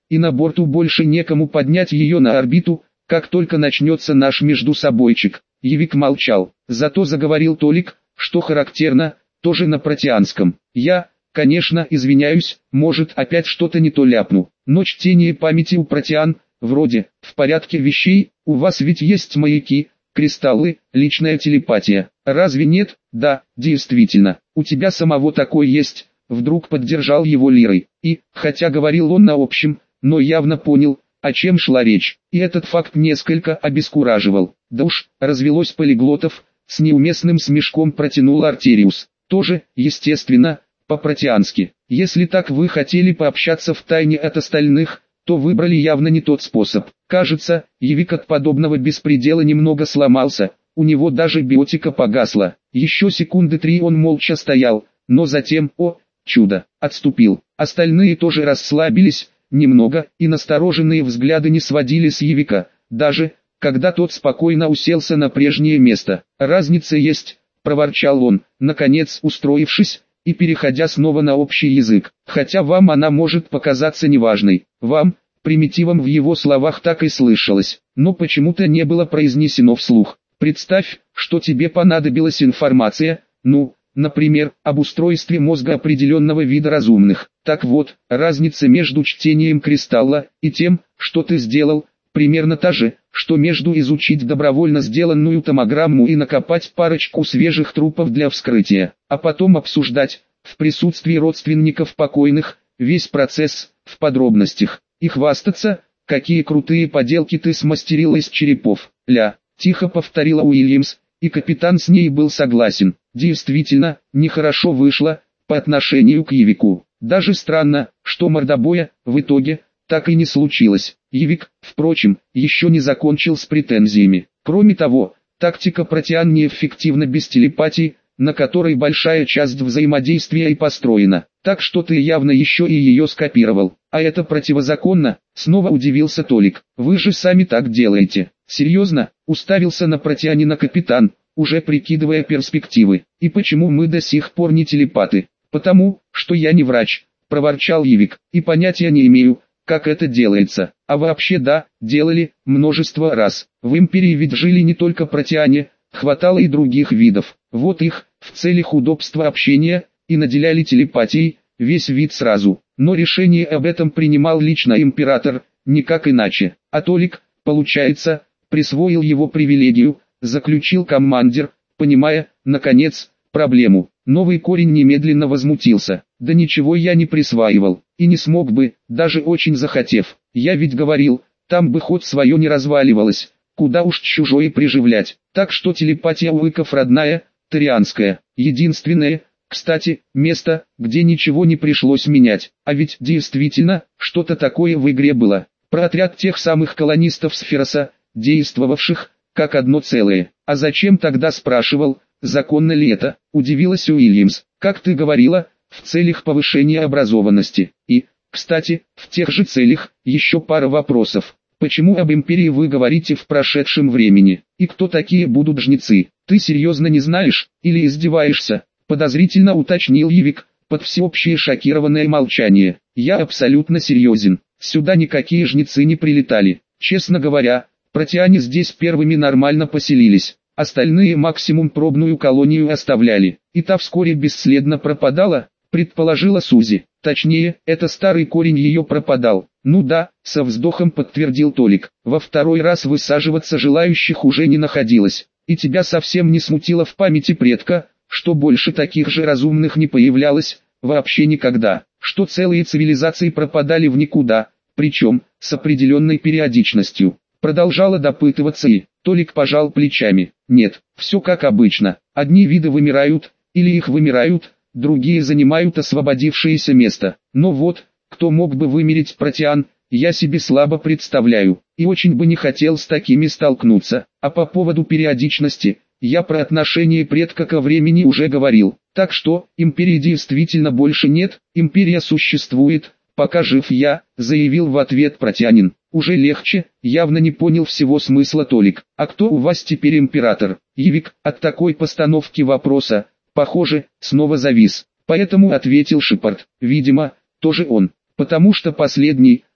и на борту больше некому поднять ее на орбиту, как только начнется наш междусобойчик. Явик молчал, зато заговорил Толик, что характерно, тоже на протеанском. Я, конечно, извиняюсь, может опять что-то не то ляпну, но чтение памяти у протеан, вроде, в порядке вещей, у вас ведь есть маяки, кристаллы, личная телепатия. Разве нет? Да, действительно, у тебя самого такой есть, вдруг поддержал его Лирой. И, хотя говорил он на общем, но явно понял, о чем шла речь, и этот факт несколько обескураживал. Да уж, развелось полиглотов, с неуместным смешком протянул Артериус. Тоже, естественно, по-протеански. Если так вы хотели пообщаться втайне от остальных, то выбрали явно не тот способ. Кажется, Явик от подобного беспредела немного сломался, у него даже биотика погасла. Еще секунды три он молча стоял, но затем, о, чудо, отступил. Остальные тоже расслабились, немного, и настороженные взгляды не сводили с Явика, даже, когда тот спокойно уселся на прежнее место. «Разница есть», — проворчал он, наконец устроившись, и переходя снова на общий язык. «Хотя вам она может показаться неважной. Вам, примитивом в его словах так и слышалось, но почему-то не было произнесено вслух. Представь, что тебе понадобилась информация, ну, например, об устройстве мозга определенного вида разумных. Так вот, разница между чтением кристалла и тем, что ты сделал, примерно та же, что между изучить добровольно сделанную томограмму и накопать парочку свежих трупов для вскрытия, а потом обсуждать, в присутствии родственников покойных, весь процесс, в подробностях, и хвастаться, какие крутые поделки ты смастерила из черепов. Ля, тихо повторила Уильямс, и капитан с ней был согласен. Действительно, нехорошо вышло, по отношению к Явику. Даже странно, что мордобоя, в итоге, так и не случилось. Явик, впрочем, еще не закончил с претензиями. Кроме того, тактика протеан неэффективна без телепатии, на которой большая часть взаимодействия и построена. Так что ты явно еще и ее скопировал. А это противозаконно, снова удивился Толик. Вы же сами так делаете. Серьезно, уставился на протеанина капитан, уже прикидывая перспективы. И почему мы до сих пор не телепаты? Потому, что я не врач, проворчал Явик, и понятия не имею, как это делается. А вообще да, делали, множество раз. В империи ведь жили не только протеане, хватало и других видов. Вот их, в целях удобства общения, и наделяли телепатией, весь вид сразу. Но решение об этом принимал лично император, никак иначе. А Толик, получается, присвоил его привилегию, заключил командир, понимая, наконец, проблему. Новый корень немедленно возмутился. Да ничего я не присваивал, и не смог бы, даже очень захотев. Я ведь говорил, там бы хоть свое не разваливалось, куда уж чужое приживлять. Так что телепатия у иков родная, тарианская, единственное, кстати, место, где ничего не пришлось менять. А ведь действительно, что-то такое в игре было. Про отряд тех самых колонистов Сфероса, действовавших, как одно целое. А зачем тогда, спрашивал, законно ли это, удивилась Уильямс. Как ты говорила, в целях повышения образованности. И, кстати, в тех же целях, еще пара вопросов. Почему об империи вы говорите в прошедшем времени? И кто такие будут жнецы? Ты серьезно не знаешь, или издеваешься? Подозрительно уточнил Явик, под всеобщее шокированное молчание. Я абсолютно серьезен. Сюда никакие жнецы не прилетали. Честно говоря, протеане здесь первыми нормально поселились. Остальные максимум пробную колонию оставляли. И та вскоре бесследно пропадала, предположила Сузи. Точнее, это старый корень ее пропадал. Ну да, со вздохом подтвердил Толик. Во второй раз высаживаться желающих уже не находилось. И тебя совсем не смутило в памяти предка, что больше таких же разумных не появлялось, вообще никогда. Что целые цивилизации пропадали в никуда, причем, с определенной периодичностью. Продолжала допытываться и, Толик пожал плечами. Нет, все как обычно. Одни виды вымирают, или их вымирают, другие занимают освободившееся место. Но вот, кто мог бы вымереть протеан, я себе слабо представляю, и очень бы не хотел с такими столкнуться. А по поводу периодичности, я про отношение предка ко времени уже говорил. Так что, империи действительно больше нет, империя существует, пока жив я, заявил в ответ протеанин. Уже легче, явно не понял всего смысла Толик. А кто у вас теперь император? Явик, от такой постановки вопроса, похоже, снова завис. Поэтому ответил Шепард. Видимо, тоже он. Потому что последний,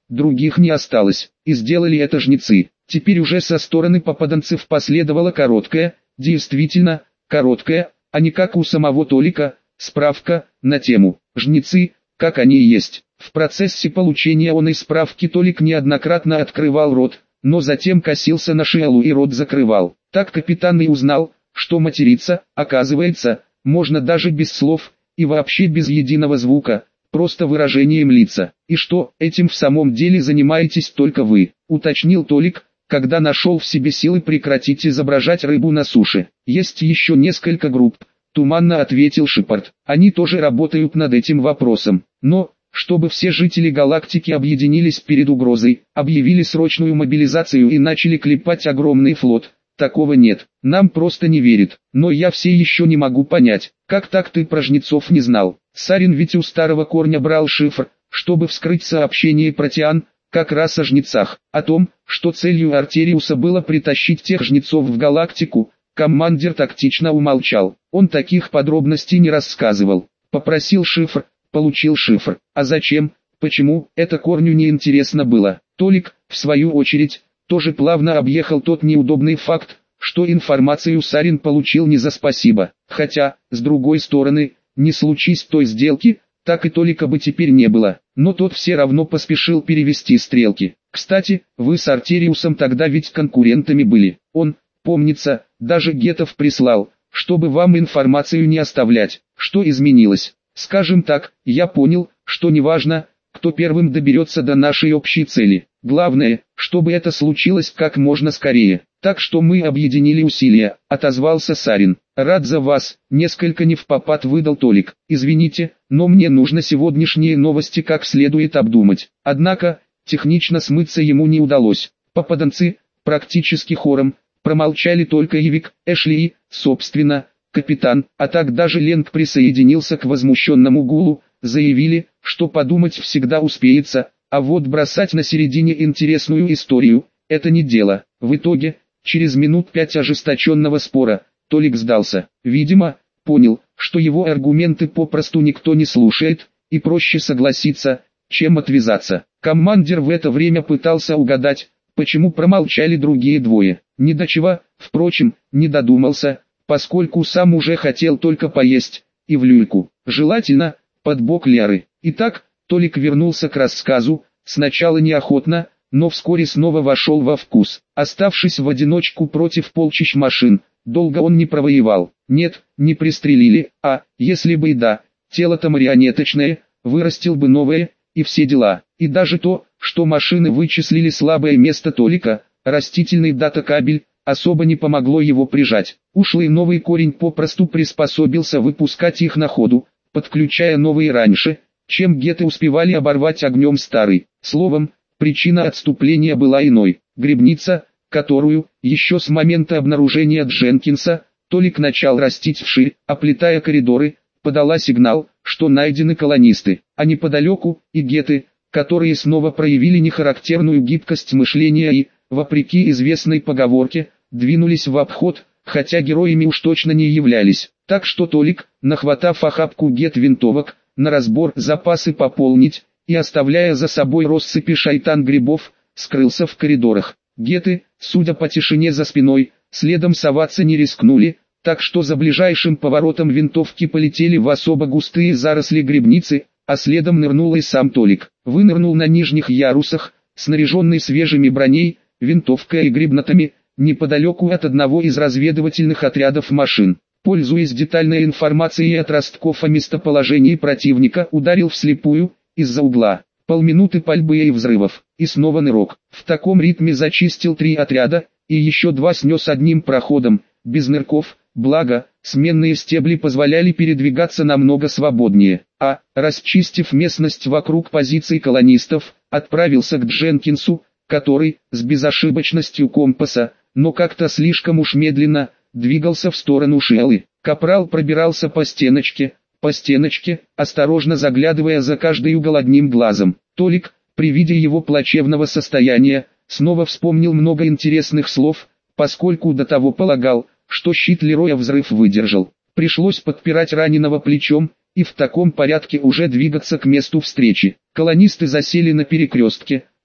других не осталось, и сделали это жнецы. Теперь уже со стороны попаданцев последовала короткая, действительно, короткая, а не как у самого Толика, справка на тему «Жнецы, как они и есть». В процессе получения оной справки Толик неоднократно открывал рот, но затем косился на Шиалу и рот закрывал. Так капитан и узнал, что материться, оказывается, можно даже без слов, и вообще без единого звука, просто выражением лица. «И что, этим в самом деле занимаетесь только вы?» — уточнил Толик, когда нашел в себе силы прекратить изображать рыбу на суше. «Есть еще несколько групп», — туманно ответил Шепард. «Они тоже работают над этим вопросом. Но, чтобы все жители галактики объединились перед угрозой, объявили срочную мобилизацию и начали клепать огромный флот, такого нет. Нам просто не верит. Но я все еще не могу понять, как так ты про жнецов не знал? Сарин ведь у старого корня брал шифр, чтобы вскрыть сообщение про Тиан, как раз о жнецах, о том, что целью Артериуса было притащить тех жнецов в галактику. Командир тактично умолчал. Он таких подробностей не рассказывал. Попросил шифр, получил шифр. А зачем, почему, это корню не интересно было. Толик, в свою очередь, тоже плавно объехал тот неудобный факт, что информацию Сарин получил не за спасибо. Хотя, с другой стороны, не случись той сделки, так и Толика бы теперь не было. Но тот все равно поспешил перевести стрелки. Кстати, вы с Артериусом тогда ведь конкурентами были. Он, помнится, даже гетов прислал, чтобы вам информацию не оставлять. Что изменилось? Скажем так, я понял, что неважно, кто первым доберется до нашей общей цели. Главное, чтобы это случилось как можно скорее. Так что мы объединили усилия, отозвался Сарин. Рад за вас, несколько невпопад выдал Толик. Извините, но мне нужно сегодняшние новости как следует обдумать. Однако, технично смыться ему не удалось. Попаданцы, практически хором, промолчали только Ивик, Эшли и, собственно, капитан, а так даже Ленг присоединился к возмущенному гулу, заявили, что подумать всегда успеется, а вот бросать на середине интересную историю – это не дело. В итоге, через минут пять ожесточенного спора, Толик сдался. Видимо, понял, что его аргументы попросту никто не слушает, и проще согласиться, чем отвязаться. Командир в это время пытался угадать, почему промолчали другие двое. Ни до чего, впрочем, не додумался, поскольку сам уже хотел только поесть, и в люльку. Желательно, под бок Ляры. Итак, Толик вернулся к рассказу, сначала неохотно, но вскоре снова вошел во вкус. Оставшись в одиночку против полчищ машин, долго он не провоевал. Нет, не пристрелили, а, если бы и да, тело-то марионеточное, вырастил бы новое, и все дела. И даже то, что машины вычислили слабое место Толика, растительный дата-кабель, особо не помогло его прижать. Ушлый новый корень попросту приспособился выпускать их на ходу, подключая новые раньше, чем геты успевали оборвать огнем старый. Словом, причина отступления была иной. Грибница, которую, еще с момента обнаружения Дженкинса, Толик начал растить вширь, оплетая коридоры, подала сигнал, что найдены колонисты, а неподалеку и геты, которые снова проявили нехарактерную гибкость мышления и, вопреки известной поговорке, двинулись в обход, хотя героями уж точно не являлись. Так что Толик, нахватав охапку гет-винтовок, на разбор запасы пополнить, и оставляя за собой россыпи шайтан-грибов, скрылся в коридорах. Геты, судя по тишине за спиной, следом соваться не рискнули, так что за ближайшим поворотом винтовки полетели в особо густые заросли грибницы, а следом нырнул и сам Толик. Вынырнул на нижних ярусах, снаряженный свежими броней, винтовкой и грибнотами, неподалеку от одного из разведывательных отрядов машин. Пользуясь детальной информацией от ростков о местоположении противника, ударил вслепую, из-за угла. Полминуты пальбы и взрывов, и снова нырок. В таком ритме зачистил три отряда, и еще два снес одним проходом, без нырков, благо, сменные стебли позволяли передвигаться намного свободнее. А, расчистив местность вокруг позиций колонистов, отправился к Дженкинсу, который, с безошибочностью компаса, но как-то слишком уж медленно, двигался в сторону Шиалы. Капрал пробирался по стеночке, по стеночке, осторожно заглядывая за каждый угол одним глазом. Толик, при виде его плачевного состояния, снова вспомнил много интересных слов, поскольку до того полагал, что щит Лероя взрыв выдержал. Пришлось подпирать раненого плечом, и в таком порядке уже двигаться к месту встречи. Колонисты засели на перекрестке,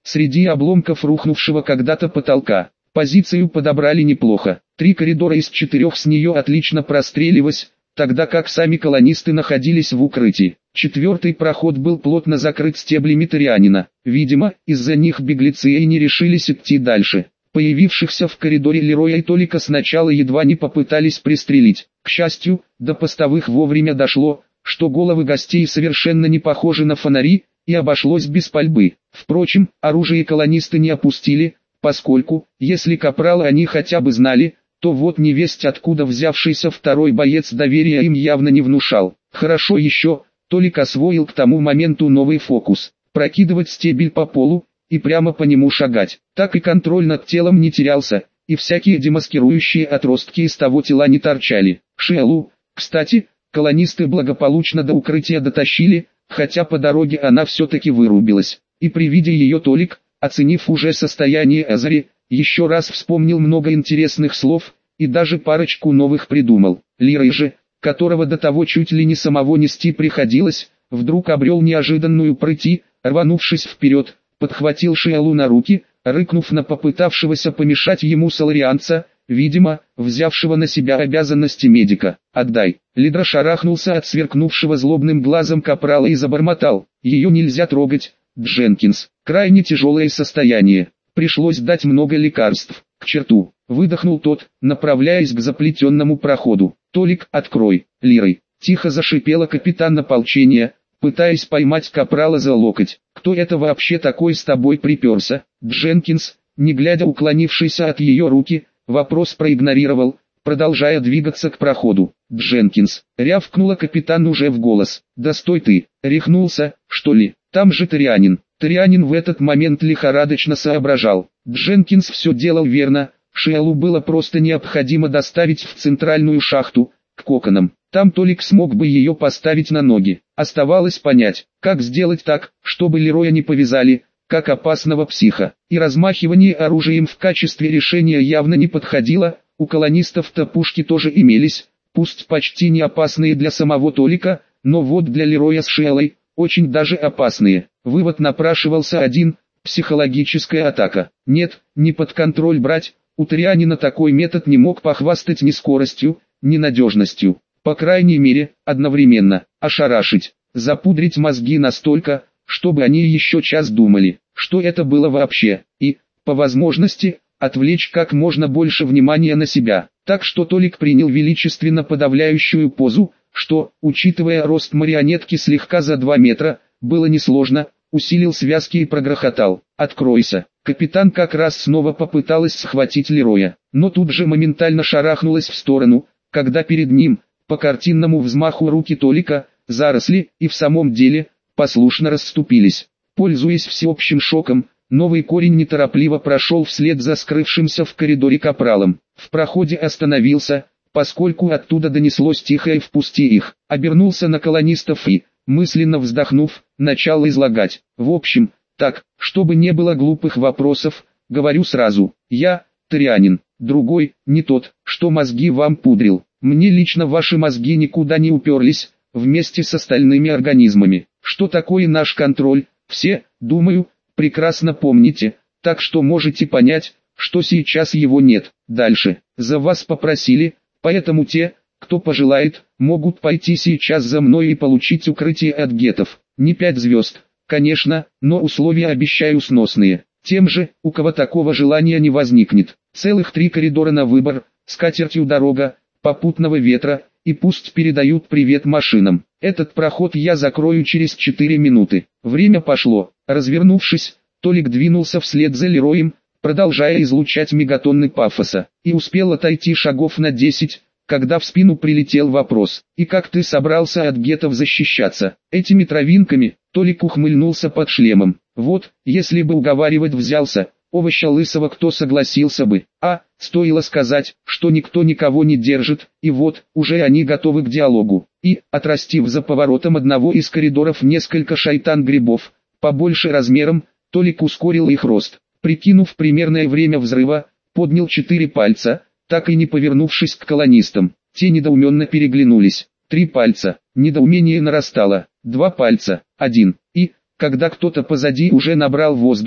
среди обломков рухнувшего когда-то потолка. Позицию подобрали неплохо. Три коридора из четырех с нее отлично простреливались, тогда как сами колонисты находились в укрытии. Четвертый проход был плотно закрыт стеблями торианина. Видимо, из-за них беглецы и не решились идти дальше. Появившихся в коридоре Лероя и Толика сначала едва не попытались пристрелить. К счастью, до постовых вовремя дошло, что головы гостей совершенно не похожи на фонари, и обошлось без пальбы. Впрочем, оружие колонисты не опустили, поскольку, если капралы они хотя бы знали, то вот невесть откуда взявшийся второй боец доверия им явно не внушал. Хорошо еще, Толик освоил к тому моменту новый фокус – прокидывать стебель по полу и прямо по нему шагать. Так и контроль над телом не терялся, и всякие демаскирующие отростки из того тела не торчали. Шиэлу, кстати, колонисты благополучно до укрытия дотащили, хотя по дороге она все-таки вырубилась. И при виде ее Толик, оценив уже состояние Азари, еще раз вспомнил много интересных слов, и даже парочку новых придумал. Лирой же, которого до того чуть ли не самого нести приходилось, вдруг обрел неожиданную прыть и, рванувшись вперед, подхватил Шиэлу на руки, рыкнув на попытавшегося помешать ему соларианца, видимо, взявшего на себя обязанности медика. «Отдай!» Лидра шарахнулся от сверкнувшего злобным глазом капрала и забормотал. «Ее нельзя трогать, Дженкинс. Крайне тяжелое состояние. Пришлось дать много лекарств. К черту!» Выдохнул тот, направляясь к заплетенному проходу. «Толик, открой!» Лирой. Тихо зашипела капитан ополчения, пытаясь поймать капрала за локоть. «Кто это вообще такой с тобой приперся?» Дженкинс, не глядя уклонившийся от ее руки, вопрос проигнорировал, продолжая двигаться к проходу. «Дженкинс!» рявкнула капитан уже в голос. «Да стой ты! Рехнулся, что ли? Там же торианин!» Торианин в этот момент лихорадочно соображал. Дженкинс все делал верно, Шиэлу было просто необходимо доставить в центральную шахту, к коконам. Там Толик смог бы ее поставить на ноги. Оставалось понять, как сделать так, чтобы Лероя не повязали, как опасного психа. И размахивание оружием в качестве решения явно не подходило, у колонистов-то пушки тоже имелись, пусть почти не опасные для самого Толика, но вот для Лероя с Шиэлой, очень даже опасные. Вывод напрашивался один – психологическая атака. Нет, не под контроль брать, у торианина такой метод не мог похвастать ни скоростью, ни надежностью. По крайней мере, одновременно, ошарашить, запудрить мозги настолько, чтобы они еще час думали, что это было вообще, и, по возможности, отвлечь как можно больше внимания на себя. Так что Толик принял величественно подавляющую позу, что, учитывая рост марионетки слегка за два метра, было несложно, усилил связки и прогрохотал. «Откройся!» Капитан как раз снова попыталась схватить Лероя, но тут же моментально шарахнулась в сторону, когда перед ним, по картинному взмаху руки Толика, заросли и в самом деле, послушно расступились. Пользуясь всеобщим шоком, новый корень неторопливо прошел вслед за скрывшимся в коридоре капралом. В проходе остановился, поскольку оттуда донеслось тихое «впусти их», обернулся на колонистов и, мысленно вздохнув, начал излагать. В общем, так, чтобы не было глупых вопросов, говорю сразу, я, торианин, другой, не тот, что мозги вам пудрил. Мне лично ваши мозги никуда не уперлись, вместе с остальными организмами. Что такое наш контроль, все, думаю, прекрасно помните, так что можете понять, что сейчас его нет. Дальше, за вас попросили, поэтому те, кто пожелает, могут пойти сейчас за мной и получить укрытие от гетов. Не пять звезд, конечно, но условия обещаю сносные. Тем же, у кого такого желания не возникнет. Целых три коридора на выбор, с катертью дорога, попутного ветра, и пусть передают привет машинам. Этот проход я закрою через четыре минуты. Время пошло. Развернувшись, Толик двинулся вслед за Лероем, продолжая излучать мегатонны пафоса, и успел отойти шагов на десять, когда в спину прилетел вопрос: «И как ты собрался от гетов защищаться?» Этими травинками, Толик ухмыльнулся под шлемом. Вот, если бы уговаривать взялся, овоща лысого кто согласился бы, а, стоило сказать, что никто никого не держит, и вот, уже они готовы к диалогу. И, отрастив за поворотом одного из коридоров несколько шайтан-грибов, побольше размером, Толик ускорил их рост. Прикинув примерное время взрыва, поднял четыре пальца, так и не повернувшись к колонистам. Те недоуменно переглянулись. Три пальца, недоумение нарастало. Два пальца, один. И, когда кто-то позади уже набрал воздуха,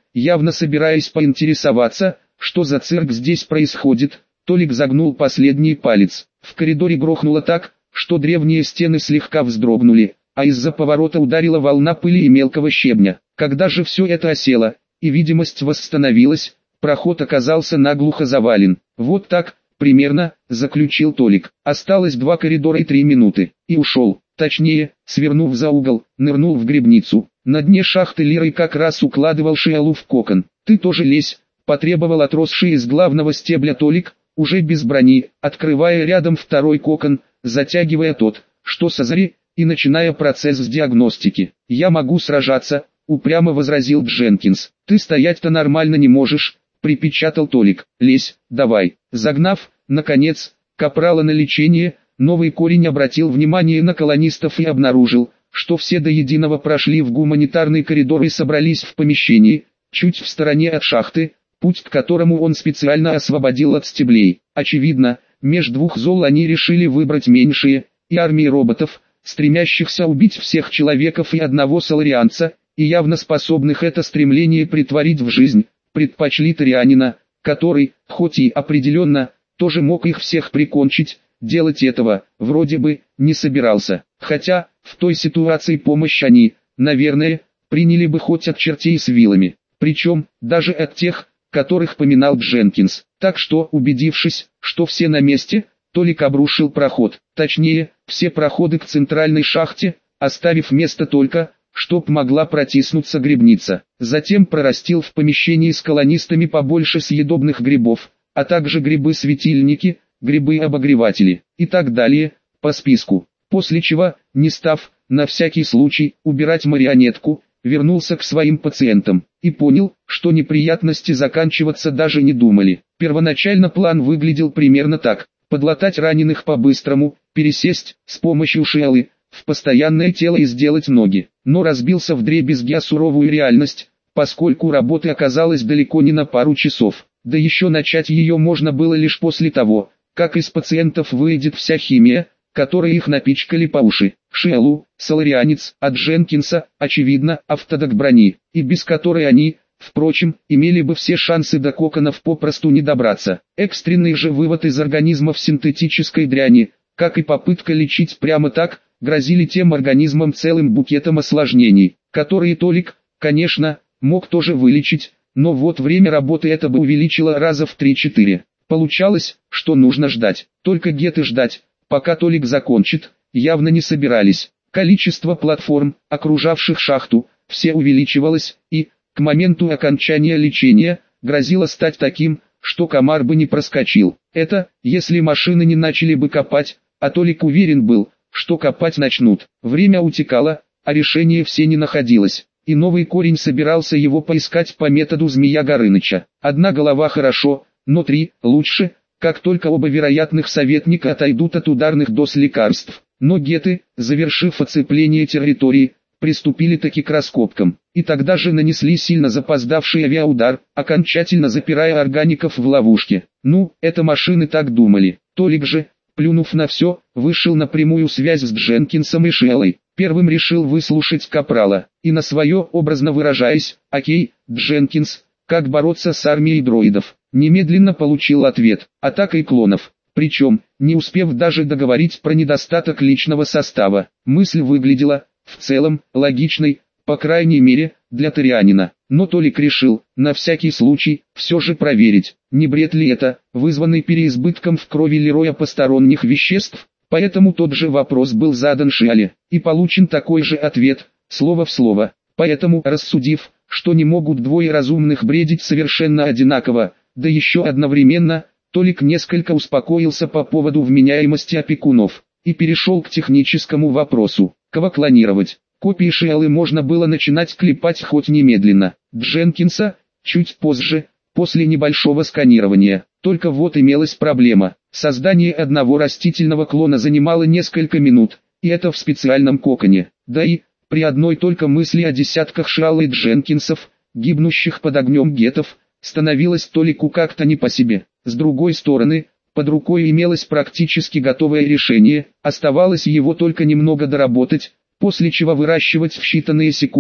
явно собираясь поинтересоваться, что за цирк здесь происходит. Толик загнул последний палец. В коридоре грохнуло так, что древние стены слегка вздрогнули, а из-за поворота ударила волна пыли и мелкого щебня. Когда же все это осело, и видимость восстановилась, проход оказался наглухо завален. Вот так, примерно, заключил Толик. Осталось два коридора и три минуты. И ушел. Точнее, свернув за угол, нырнул в грибницу. На дне шахты Лирой как раз укладывал Шиалу в кокон. «Ты тоже лезь», — потребовал отросший из главного стебля Толик, уже без брони, открывая рядом второй кокон, затягивая тот, что созри, и начиная процесс с диагностики. «Я могу сражаться», — упрямо возразил Дженкинс. «Ты стоять-то нормально не можешь», — припечатал Толик. «Лезь, давай». Загнав, наконец, капрала на лечение, новый корень обратил внимание на колонистов и обнаружил, что все до единого прошли в гуманитарный коридор и собрались в помещении, чуть в стороне от шахты, путь к которому он специально освободил от стеблей. Очевидно, меж двух зол они решили выбрать меньшие, и армии роботов, стремящихся убить всех человеков и одного соларианца, и явно способных это стремление притворить в жизнь, предпочли Торианина, который, хоть и определенно, тоже мог их всех прикончить, делать этого, вроде бы, не собирался. Хотя, в той ситуации помощь они, наверное, приняли бы хоть от чертей с вилами. Причем, даже от тех, которых поминал Дженкинс. Так что, убедившись, что все на месте, Толик обрушил проход. Точнее, все проходы к центральной шахте, оставив место только, чтоб могла протиснуться грибница. Затем прорастил в помещении с колонистами побольше съедобных грибов, а также грибы-светильники, грибы-обогреватели и так далее, по списку. После чего, не став, на всякий случай, убирать марионетку, вернулся к своим пациентам и понял, что неприятности заканчиваться даже не думали. Первоначально план выглядел примерно так: подлатать раненых по-быстрому, пересесть, с помощью Шиалы, в постоянное тело и сделать ноги. Но разбился вдребезги о суровую реальность, поскольку работы оказалось далеко не на пару часов. Да еще начать ее можно было лишь после того, как из пациентов выйдет вся химия, которой их напичкали по уши. Шиалу, соларианец, от Дженкинса, очевидно, автодок брони, и без которой они, впрочем, имели бы все шансы до коконов попросту не добраться. Экстренный же вывод из организмов синтетической дряни, как и попытка лечить прямо так, грозили тем организмам целым букетом осложнений, которые Толик, конечно, мог тоже вылечить, но вот время работы это бы увеличило раза в три-четыре. Получалось, что нужно ждать. Только геты ждать, пока Толик закончит, явно не собирались. Количество платформ, окружавших шахту, все увеличивалось, и, к моменту окончания лечения, грозило стать таким, что комар бы не проскочил. Это, если машины не начали бы копать, а Толик уверен был, что копать начнут. Время утекало, а решения все не находилось, и новый корень собирался его поискать по методу Змея Горыныча. Одна голова хорошо, но три лучше, как только оба вероятных советника отойдут от ударных доз лекарств. Но геты, завершив оцепление территории, приступили таки к раскопкам, и тогда же нанесли сильно запоздавший авиаудар, окончательно запирая органиков в ловушке. Ну, это машины так думали. Толик же, плюнув на все, вышел на прямую связь с Дженкинсом и Шиалой. Первым решил выслушать капрала, и на свое, образно выражаясь, «Окей, Дженкинс, как бороться с армией дроидов?» Немедленно получил ответ: атакой клонов. Причем, не успев даже договорить про недостаток личного состава. Мысль выглядела, в целом, логичной, по крайней мере, для Торианина. Но Толик решил, на всякий случай, все же проверить, не бред ли это, вызванный переизбытком в крови Лероя посторонних веществ. Поэтому тот же вопрос был задан Шиале, и получен такой же ответ, слово в слово. Поэтому, рассудив, что не могут двое разумных бредить совершенно одинаково, да еще одновременно, Толик несколько успокоился по поводу вменяемости опекунов, и перешел к техническому вопросу. Кого клонировать? Копии Шиалы можно было начинать клепать хоть немедленно. Дженкинса, чуть позже, после небольшого сканирования. Только вот имелась проблема. Создание одного растительного клона занимало несколько минут, и это в специальном коконе. Да и, при одной только мысли о десятках Шиалы и Дженкинсов, гибнущих под огнем гетов, становилось Толику как-то не по себе. С другой стороны, под рукой имелось практически готовое решение, оставалось его только немного доработать, после чего выращивать в считанные секунды,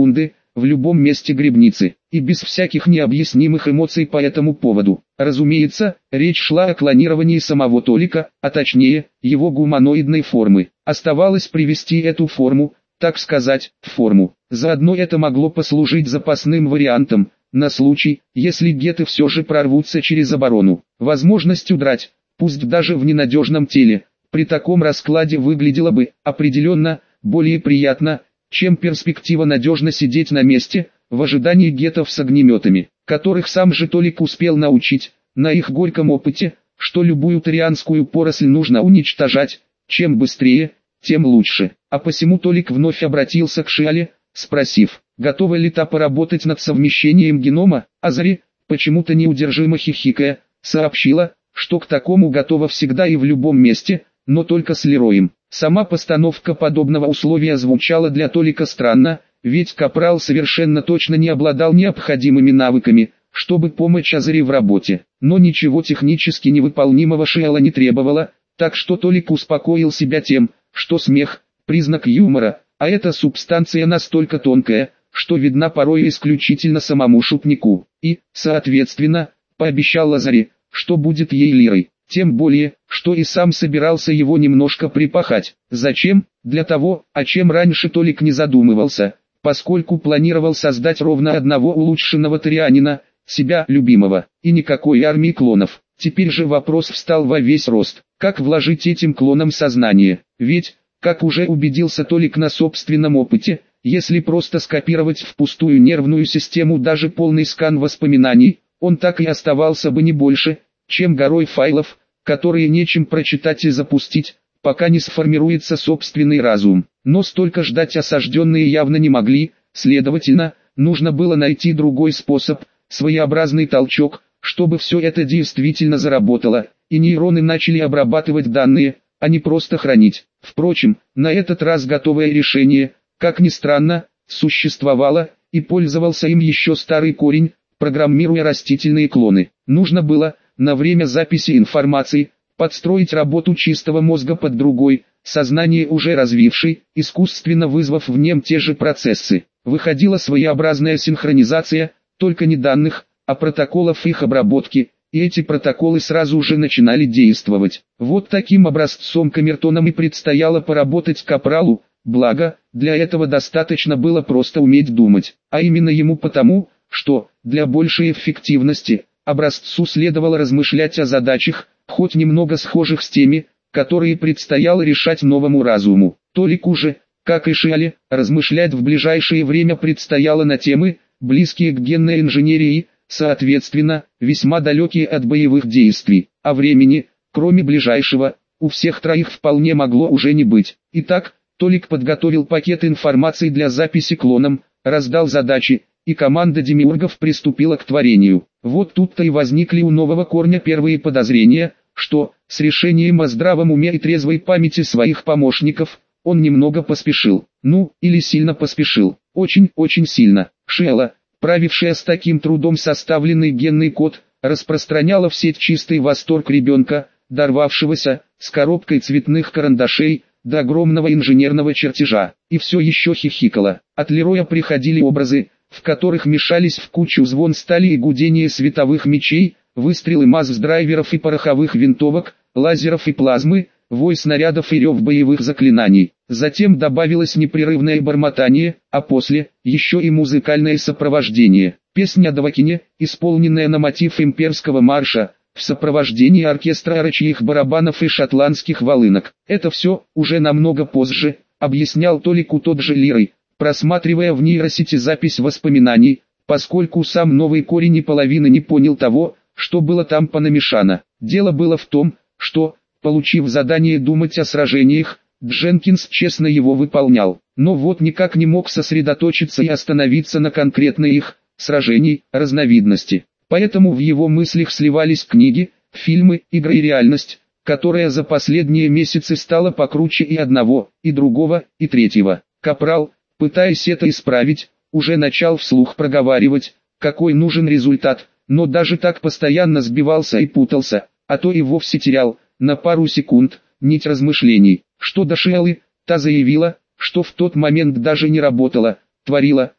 в любом месте гребницы, и без всяких необъяснимых эмоций по этому поводу. Разумеется, речь шла о клонировании самого Толика, а точнее, его гуманоидной формы. Оставалось привести эту форму, так сказать, в форму. Заодно это могло послужить запасным вариантом, на случай, если геты все же прорвутся через оборону. Возможность удрать, пусть даже в ненадежном теле, при таком раскладе выглядела бы, определенно, более приятно, чем перспектива надежно сидеть на месте, в ожидании гетов с огнеметами, которых сам же Толик успел научить, на их горьком опыте, что любую тарианскую поросль нужно уничтожать, чем быстрее, тем лучше. А посему Толик вновь обратился к Шиале, спросив, готова ли та поработать над совмещением генома. Азари, почему-то неудержимо хихикая, сообщила, что к такому готова всегда и в любом месте, но только с Лероем. Сама постановка подобного условия звучала для Толика странно, ведь Капрал совершенно точно не обладал необходимыми навыками, чтобы помочь Азари в работе. Но ничего технически невыполнимого Шиала не требовало, так что Толик успокоил себя тем, что смех – признак юмора, а эта субстанция настолько тонкая, что видна порой исключительно самому шутнику. И, соответственно, пообещал Азари, что будет ей лирой. Тем более, что и сам собирался его немножко припахать. Зачем? Для того, о чем раньше Толик не задумывался, поскольку планировал создать ровно одного улучшенного тарианина, себя любимого, и никакой армии клонов. Теперь же вопрос встал во весь рост. Как вложить этим клонам сознание? Ведь, как уже убедился Толик на собственном опыте, если просто скопировать в пустую нервную систему даже полный скан воспоминаний, он так и оставался бы не больше, чем горой файлов, которые нечем прочитать и запустить, пока не сформируется собственный разум. Но столько ждать осажденные явно не могли, следовательно, нужно было найти другой способ, своеобразный толчок, чтобы все это действительно заработало, и нейроны начали обрабатывать данные, а не просто хранить. Впрочем, на этот раз готовое решение, как ни странно, существовало, и пользовался им еще старый корень, программируя растительные клоны. Нужно было, на время записи информации, подстроить работу чистого мозга под другой, сознание уже развивший, искусственно вызвав в нем те же процессы. Выходила своеобразная синхронизация, только не данных, а протоколов их обработки, и эти протоколы сразу же начинали действовать. Вот таким образцом-камертоном и предстояло поработать Капралу, благо, для этого достаточно было просто уметь думать, а именно ему потому, что, для большей эффективности, образцу следовало размышлять о задачах, хоть немного схожих с теми, которые предстояло решать новому разуму. Толику же, как и Шиале, размышлять в ближайшее время предстояло на темы, близкие к генной инженерии, соответственно, весьма далекие от боевых действий, а времени, кроме ближайшего, у всех троих вполне могло уже не быть. Итак, Толик подготовил пакет информации для записи клоном, раздал задачи, и команда демиургов приступила к творению. Вот тут-то и возникли у нового корня первые подозрения, что, с решением о здравом уме и трезвой памяти своих помощников, он немного поспешил. Ну, или сильно поспешил. Очень-очень сильно. Шиала, правившая с таким трудом составленный генный код, распространяла в сеть чистый восторг ребенка, дорвавшегося, с коробкой цветных карандашей, до огромного инженерного чертежа, и все еще хихикала. От Лероя приходили образы, в которых мешались в кучу звон стали и гудение световых мечей, выстрелы масс-драйверов и пороховых винтовок, лазеров и плазмы, вой снарядов и рев боевых заклинаний. Затем добавилось непрерывное бормотание, а после, еще и музыкальное сопровождение. Песня о Давакине, исполненная на мотив имперского марша, в сопровождении оркестра рычьих барабанов и шотландских волынок. Это все, уже намного позже, объяснял Толику тот же Лирой, просматривая в нейросети запись воспоминаний, поскольку сам новый корень и половины не понял того, что было там понамешано. Дело было в том, что, получив задание думать о сражениях, Дженкинс честно его выполнял, но вот никак не мог сосредоточиться и остановиться на конкретной их, сражений, разновидности. Поэтому в его мыслях сливались книги, фильмы, игры и реальность, которая за последние месяцы стала покруче и одного, и другого, и третьего. Капрал, пытаясь это исправить, уже начал вслух проговаривать, какой нужен результат, но даже так постоянно сбивался и путался, а то и вовсе терял, на пару секунд, нить размышлений. Что до Шиалы, та заявила, что в тот момент даже не работала, творила,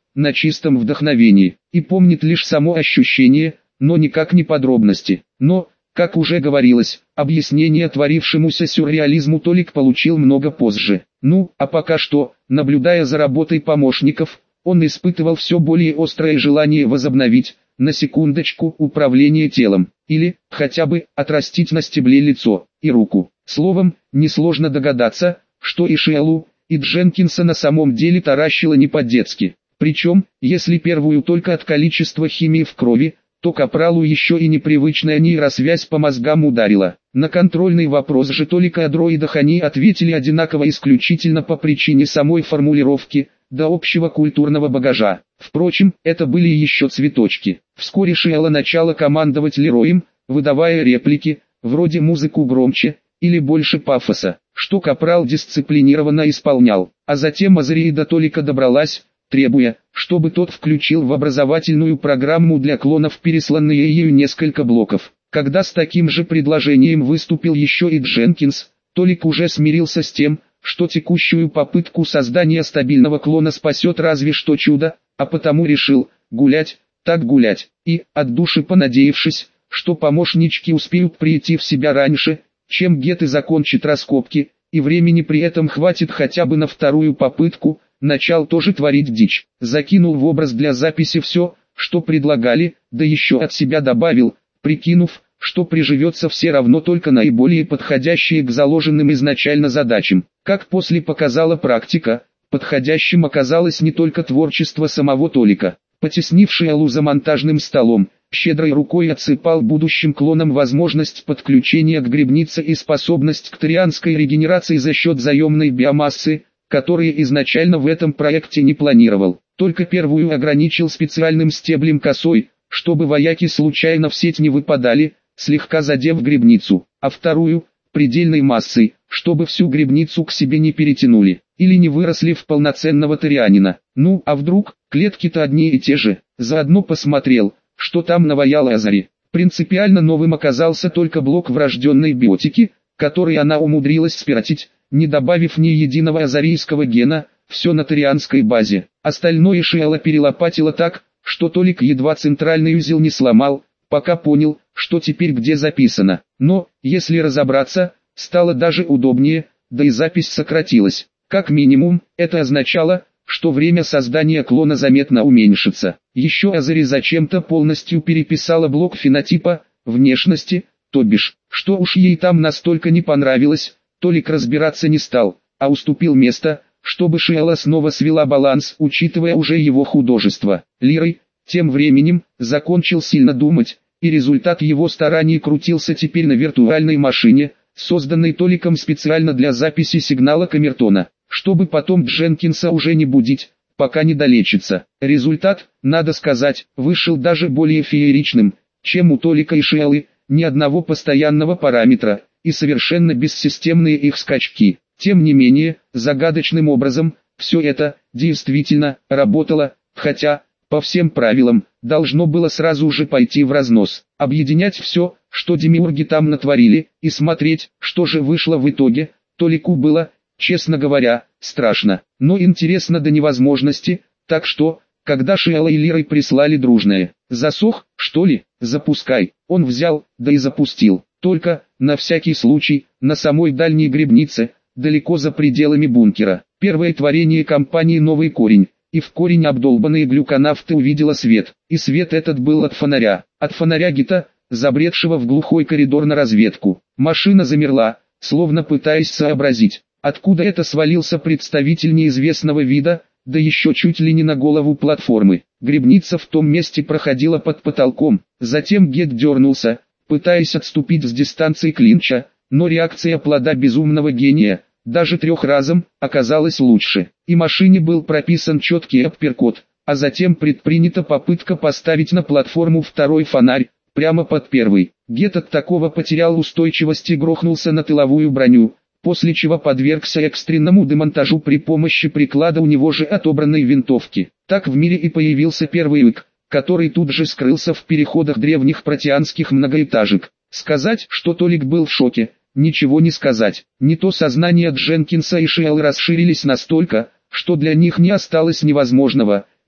на чистом вдохновении, и помнит лишь само ощущение, но никак не подробности. Но, как уже говорилось, объяснение творившемуся сюрреализму Толик получил много позже. Ну, а пока что, наблюдая за работой помощников, он испытывал все более острое желание возобновить, на секундочку, управление телом, или, хотя бы, отрастить на стебле лицо и руку. Словом, несложно догадаться, что и Шиалу, и Дженкинса на самом деле таращило не по-детски. Причем, если первую только от количества химии в крови, то Капралу еще и непривычная нейросвязь по мозгам ударила. На контрольный вопрос же Толика о дроидах они ответили одинаково исключительно по причине самой формулировки, до общего культурного багажа. Впрочем, это были еще цветочки. Вскоре Шиала начала командовать Лероем, выдавая реплики, вроде «музыку громче» или «больше пафоса», что Капрал дисциплинированно исполнял. А затем Азари до Толика добралась, требуя, чтобы тот включил в образовательную программу для клонов пересланные ею несколько блоков. Когда с таким же предложением выступил еще и Дженкинс, Толик уже смирился с тем, что текущую попытку создания стабильного клона спасет разве что чудо, а потому решил, гулять, так гулять, и, от души понадеявшись, что помощнички успеют прийти в себя раньше, чем Геты закончит раскопки, и времени при этом хватит хотя бы на вторую попытку, начал тоже творить дичь. Закинул в образ для записи все, что предлагали, да еще от себя добавил, прикинув, что приживется все равно только наиболее подходящие к заложенным изначально задачам. Как после показала практика, подходящим оказалось не только творчество самого Толика. Потеснивший Алу за монтажным столом, щедрой рукой отсыпал будущим клонам возможность подключения к грибнице и способность к тарианской регенерации за счет заемной биомассы, которые изначально в этом проекте не планировал. Только первую ограничил специальным стеблем косой, чтобы вояки случайно в сеть не выпадали, слегка задев грибницу, а вторую – предельной массой, чтобы всю грибницу к себе не перетянули, или не выросли в полноценного тарианина. Ну, а вдруг, клетки-то одни и те же. Заодно посмотрел, что там наваяла Азари. Принципиально новым оказался только блок врожденной биотики, который она умудрилась спиратить, не добавив ни единого азарийского гена, все на тарианской базе. Остальное Шиала перелопатила так, что Толик едва центральный узел не сломал, пока понял, что теперь где записано. Но, если разобраться, стало даже удобнее, да и запись сократилась. Как минимум, это означало, что время создания клона заметно уменьшится. Еще Азари зачем-то полностью переписала блок фенотипа, внешности, то бишь, что уж ей там настолько не понравилось, Толик разбираться не стал, а уступил место, чтобы Шиала снова свела баланс, учитывая уже его художество. Лирой, тем временем, закончил сильно думать, и результат его стараний крутился теперь на виртуальной машине, созданной Толиком специально для записи сигнала камертона, чтобы потом Дженкинса уже не будить, пока не долечится. Результат, надо сказать, вышел даже более фееричным, чем у Толика и Шиалы, ни одного постоянного параметра, и совершенно бессистемные их скачки. Тем не менее, загадочным образом, все это, действительно, работало, хотя, по всем правилам, должно было сразу же пойти в разнос. Объединять все, что демиурги там натворили, и смотреть, что же вышло в итоге, Толику было, честно говоря, страшно, но интересно до невозможности, так что, когда Шиала и Лирой прислали дружное «засох, что ли, запускай», он взял, да и запустил, только, на всякий случай, на самой дальней грибнице, далеко за пределами бункера. Первое творение компании «Новый корень», и в корень обдолбанные глюконавты увидела свет, и свет этот был от фонаря, от фонаря Гита, забредшего в глухой коридор на разведку. Машина замерла, словно пытаясь сообразить, откуда это свалился представитель неизвестного вида, да еще чуть ли не на голову платформы. Грибница в том месте проходила под потолком, затем Гет дернулся, пытаясь отступить с дистанции клинча, но реакция плода безумного гения, даже трех разом, оказалась лучше, и машине был прописан четкий апперкот, а затем предпринята попытка поставить на платформу второй фонарь, прямо под первый. Гет от такого потерял устойчивость и грохнулся на тыловую броню, после чего подвергся экстренному демонтажу при помощи приклада у него же отобранной винтовки. Так в мире и появился первый ИК, который тут же скрылся в переходах древних протеанских многоэтажек. Сказать, что Толик был в шоке, ничего не сказать. Не то сознание Дженкинса и Шиалы расширились настолько, что для них не осталось невозможного,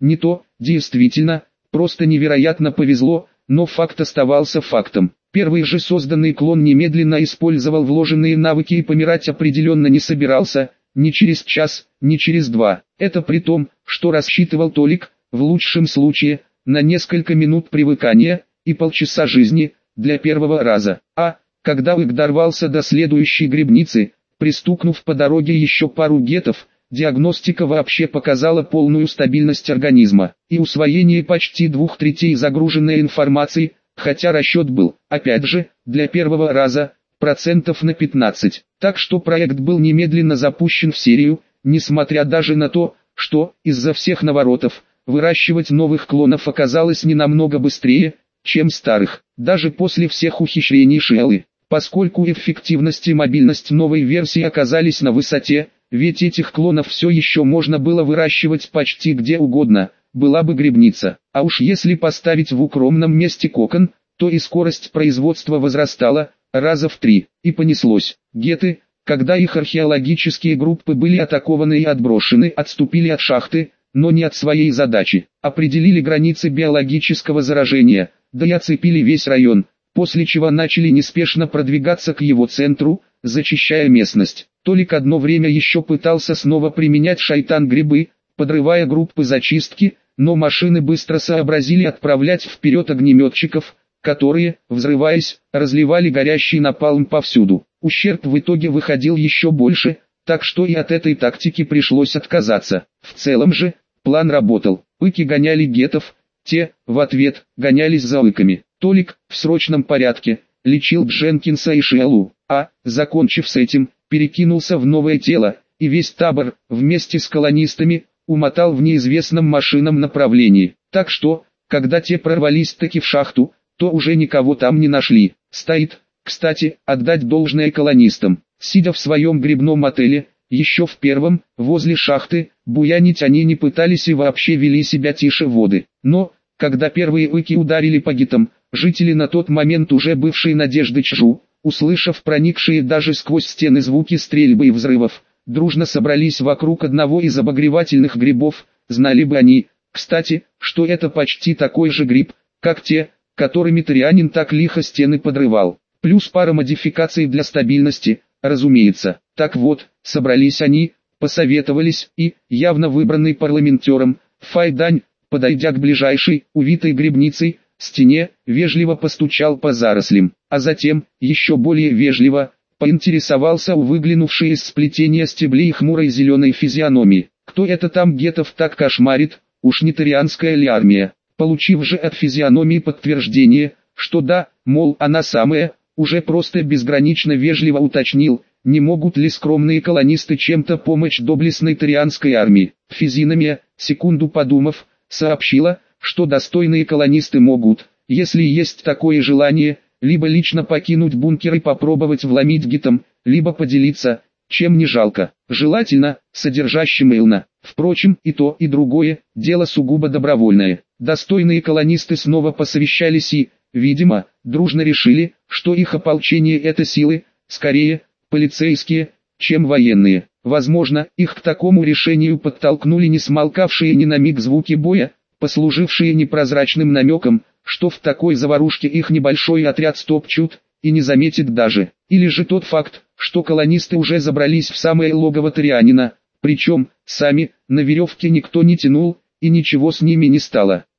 не то, действительно, просто невероятно повезло, но факт оставался фактом. Первый же созданный клон немедленно использовал вложенные навыки и помирать определенно не собирался, ни через час, ни через два. Это при том, что рассчитывал Толик, в лучшем случае, на несколько минут привыкания и полчаса жизни для первого раза. А, когда Уик дорвался до следующей грибницы, пристукнув по дороге еще пару гетов, диагностика вообще показала полную стабильность организма и усвоение почти двух третей загруженной информации, хотя расчет был, опять же, для первого раза, процентов на пятнадцать. Так что проект был немедленно запущен в серию, несмотря даже на то, что, из-за всех наворотов, выращивать новых клонов оказалось не намного быстрее, чем старых, даже после всех ухищрений Шеллы, поскольку эффективность и мобильность новой версии оказались на высоте, ведь этих клонов все еще можно было выращивать почти где угодно, была бы грибница. А уж если поставить в укромном месте кокон, то и скорость производства возрастала, раза в три, и понеслось. Геты, когда их археологические группы были атакованы и отброшены, отступили от шахты, но не от своей задачи, определили границы биологического заражения, да и оцепили весь район, после чего начали неспешно продвигаться к его центру, зачищая местность. Толик одно время еще пытался снова применять шайтан-грибы, подрывая группы зачистки, но машины быстро сообразили отправлять вперед огнеметчиков, которые, взрываясь, разливали горящий напалм повсюду. Ущерб в итоге выходил еще больше, так что и от этой тактики пришлось отказаться. В целом же, план работал. Уики гоняли гетов, те, в ответ, гонялись за уиками. Толик, в срочном порядке, лечил Дженкинса и Шеллу, а, закончив с этим, перекинулся в новое тело, и весь табор, вместе с колонистами, умотал в неизвестном машинном направлении. Так что, когда те прорвались таки в шахту, то уже никого там не нашли. Стоит, кстати, отдать должное колонистам. Сидя в своем грибном отеле, еще в первом, возле шахты, буянить они не пытались и вообще вели себя тише воды. Но, когда первые уики ударили по гетам, жители на тот момент уже бывшей Надежды Чжу, услышав проникшие даже сквозь стены звуки стрельбы и взрывов, дружно собрались вокруг одного из обогревательных грибов. Знали бы они, кстати, что это почти такой же гриб, как те, которыми Торианин так лихо стены подрывал. Плюс пара модификаций для стабильности, разумеется. Так вот, собрались они, посоветовались, и, явно выбранный парламентером, Файдань, подойдя к ближайшей, увитой грибницей, стене, вежливо постучал по зарослям, а затем, еще более вежливо, поинтересовался у выглянувшей из сплетения стеблей хмурой зеленой физиономии. Кто это там гетов так кошмарит, уж не торианская ли армия? Получив же от физиономии подтверждение, что да, мол, она самая, уже просто безгранично вежливо уточнил, не могут ли скромные колонисты чем-то помочь доблестной торианской армии. Физиономия, секунду подумав, сообщила, что достойные колонисты могут, если есть такое желание, либо лично покинуть бункер и попробовать вломить гетам, либо поделиться, чем не жалко, желательно, содержащим Элна. Впрочем, и то, и другое, дело сугубо добровольное. Достойные колонисты снова посовещались и, видимо, дружно решили, что их ополчение — это силы, скорее, полицейские, чем военные. Возможно, их к такому решению подтолкнули не смолкавшие ни на миг звуки боя, послужившие непрозрачным намеком, что в такой заварушке их небольшой отряд стопчут, и не заметит даже. Или же тот факт, что колонисты уже забрались в самое логово Торианина, причем, сами, на веревке никто не тянул, и ничего с ними не стало.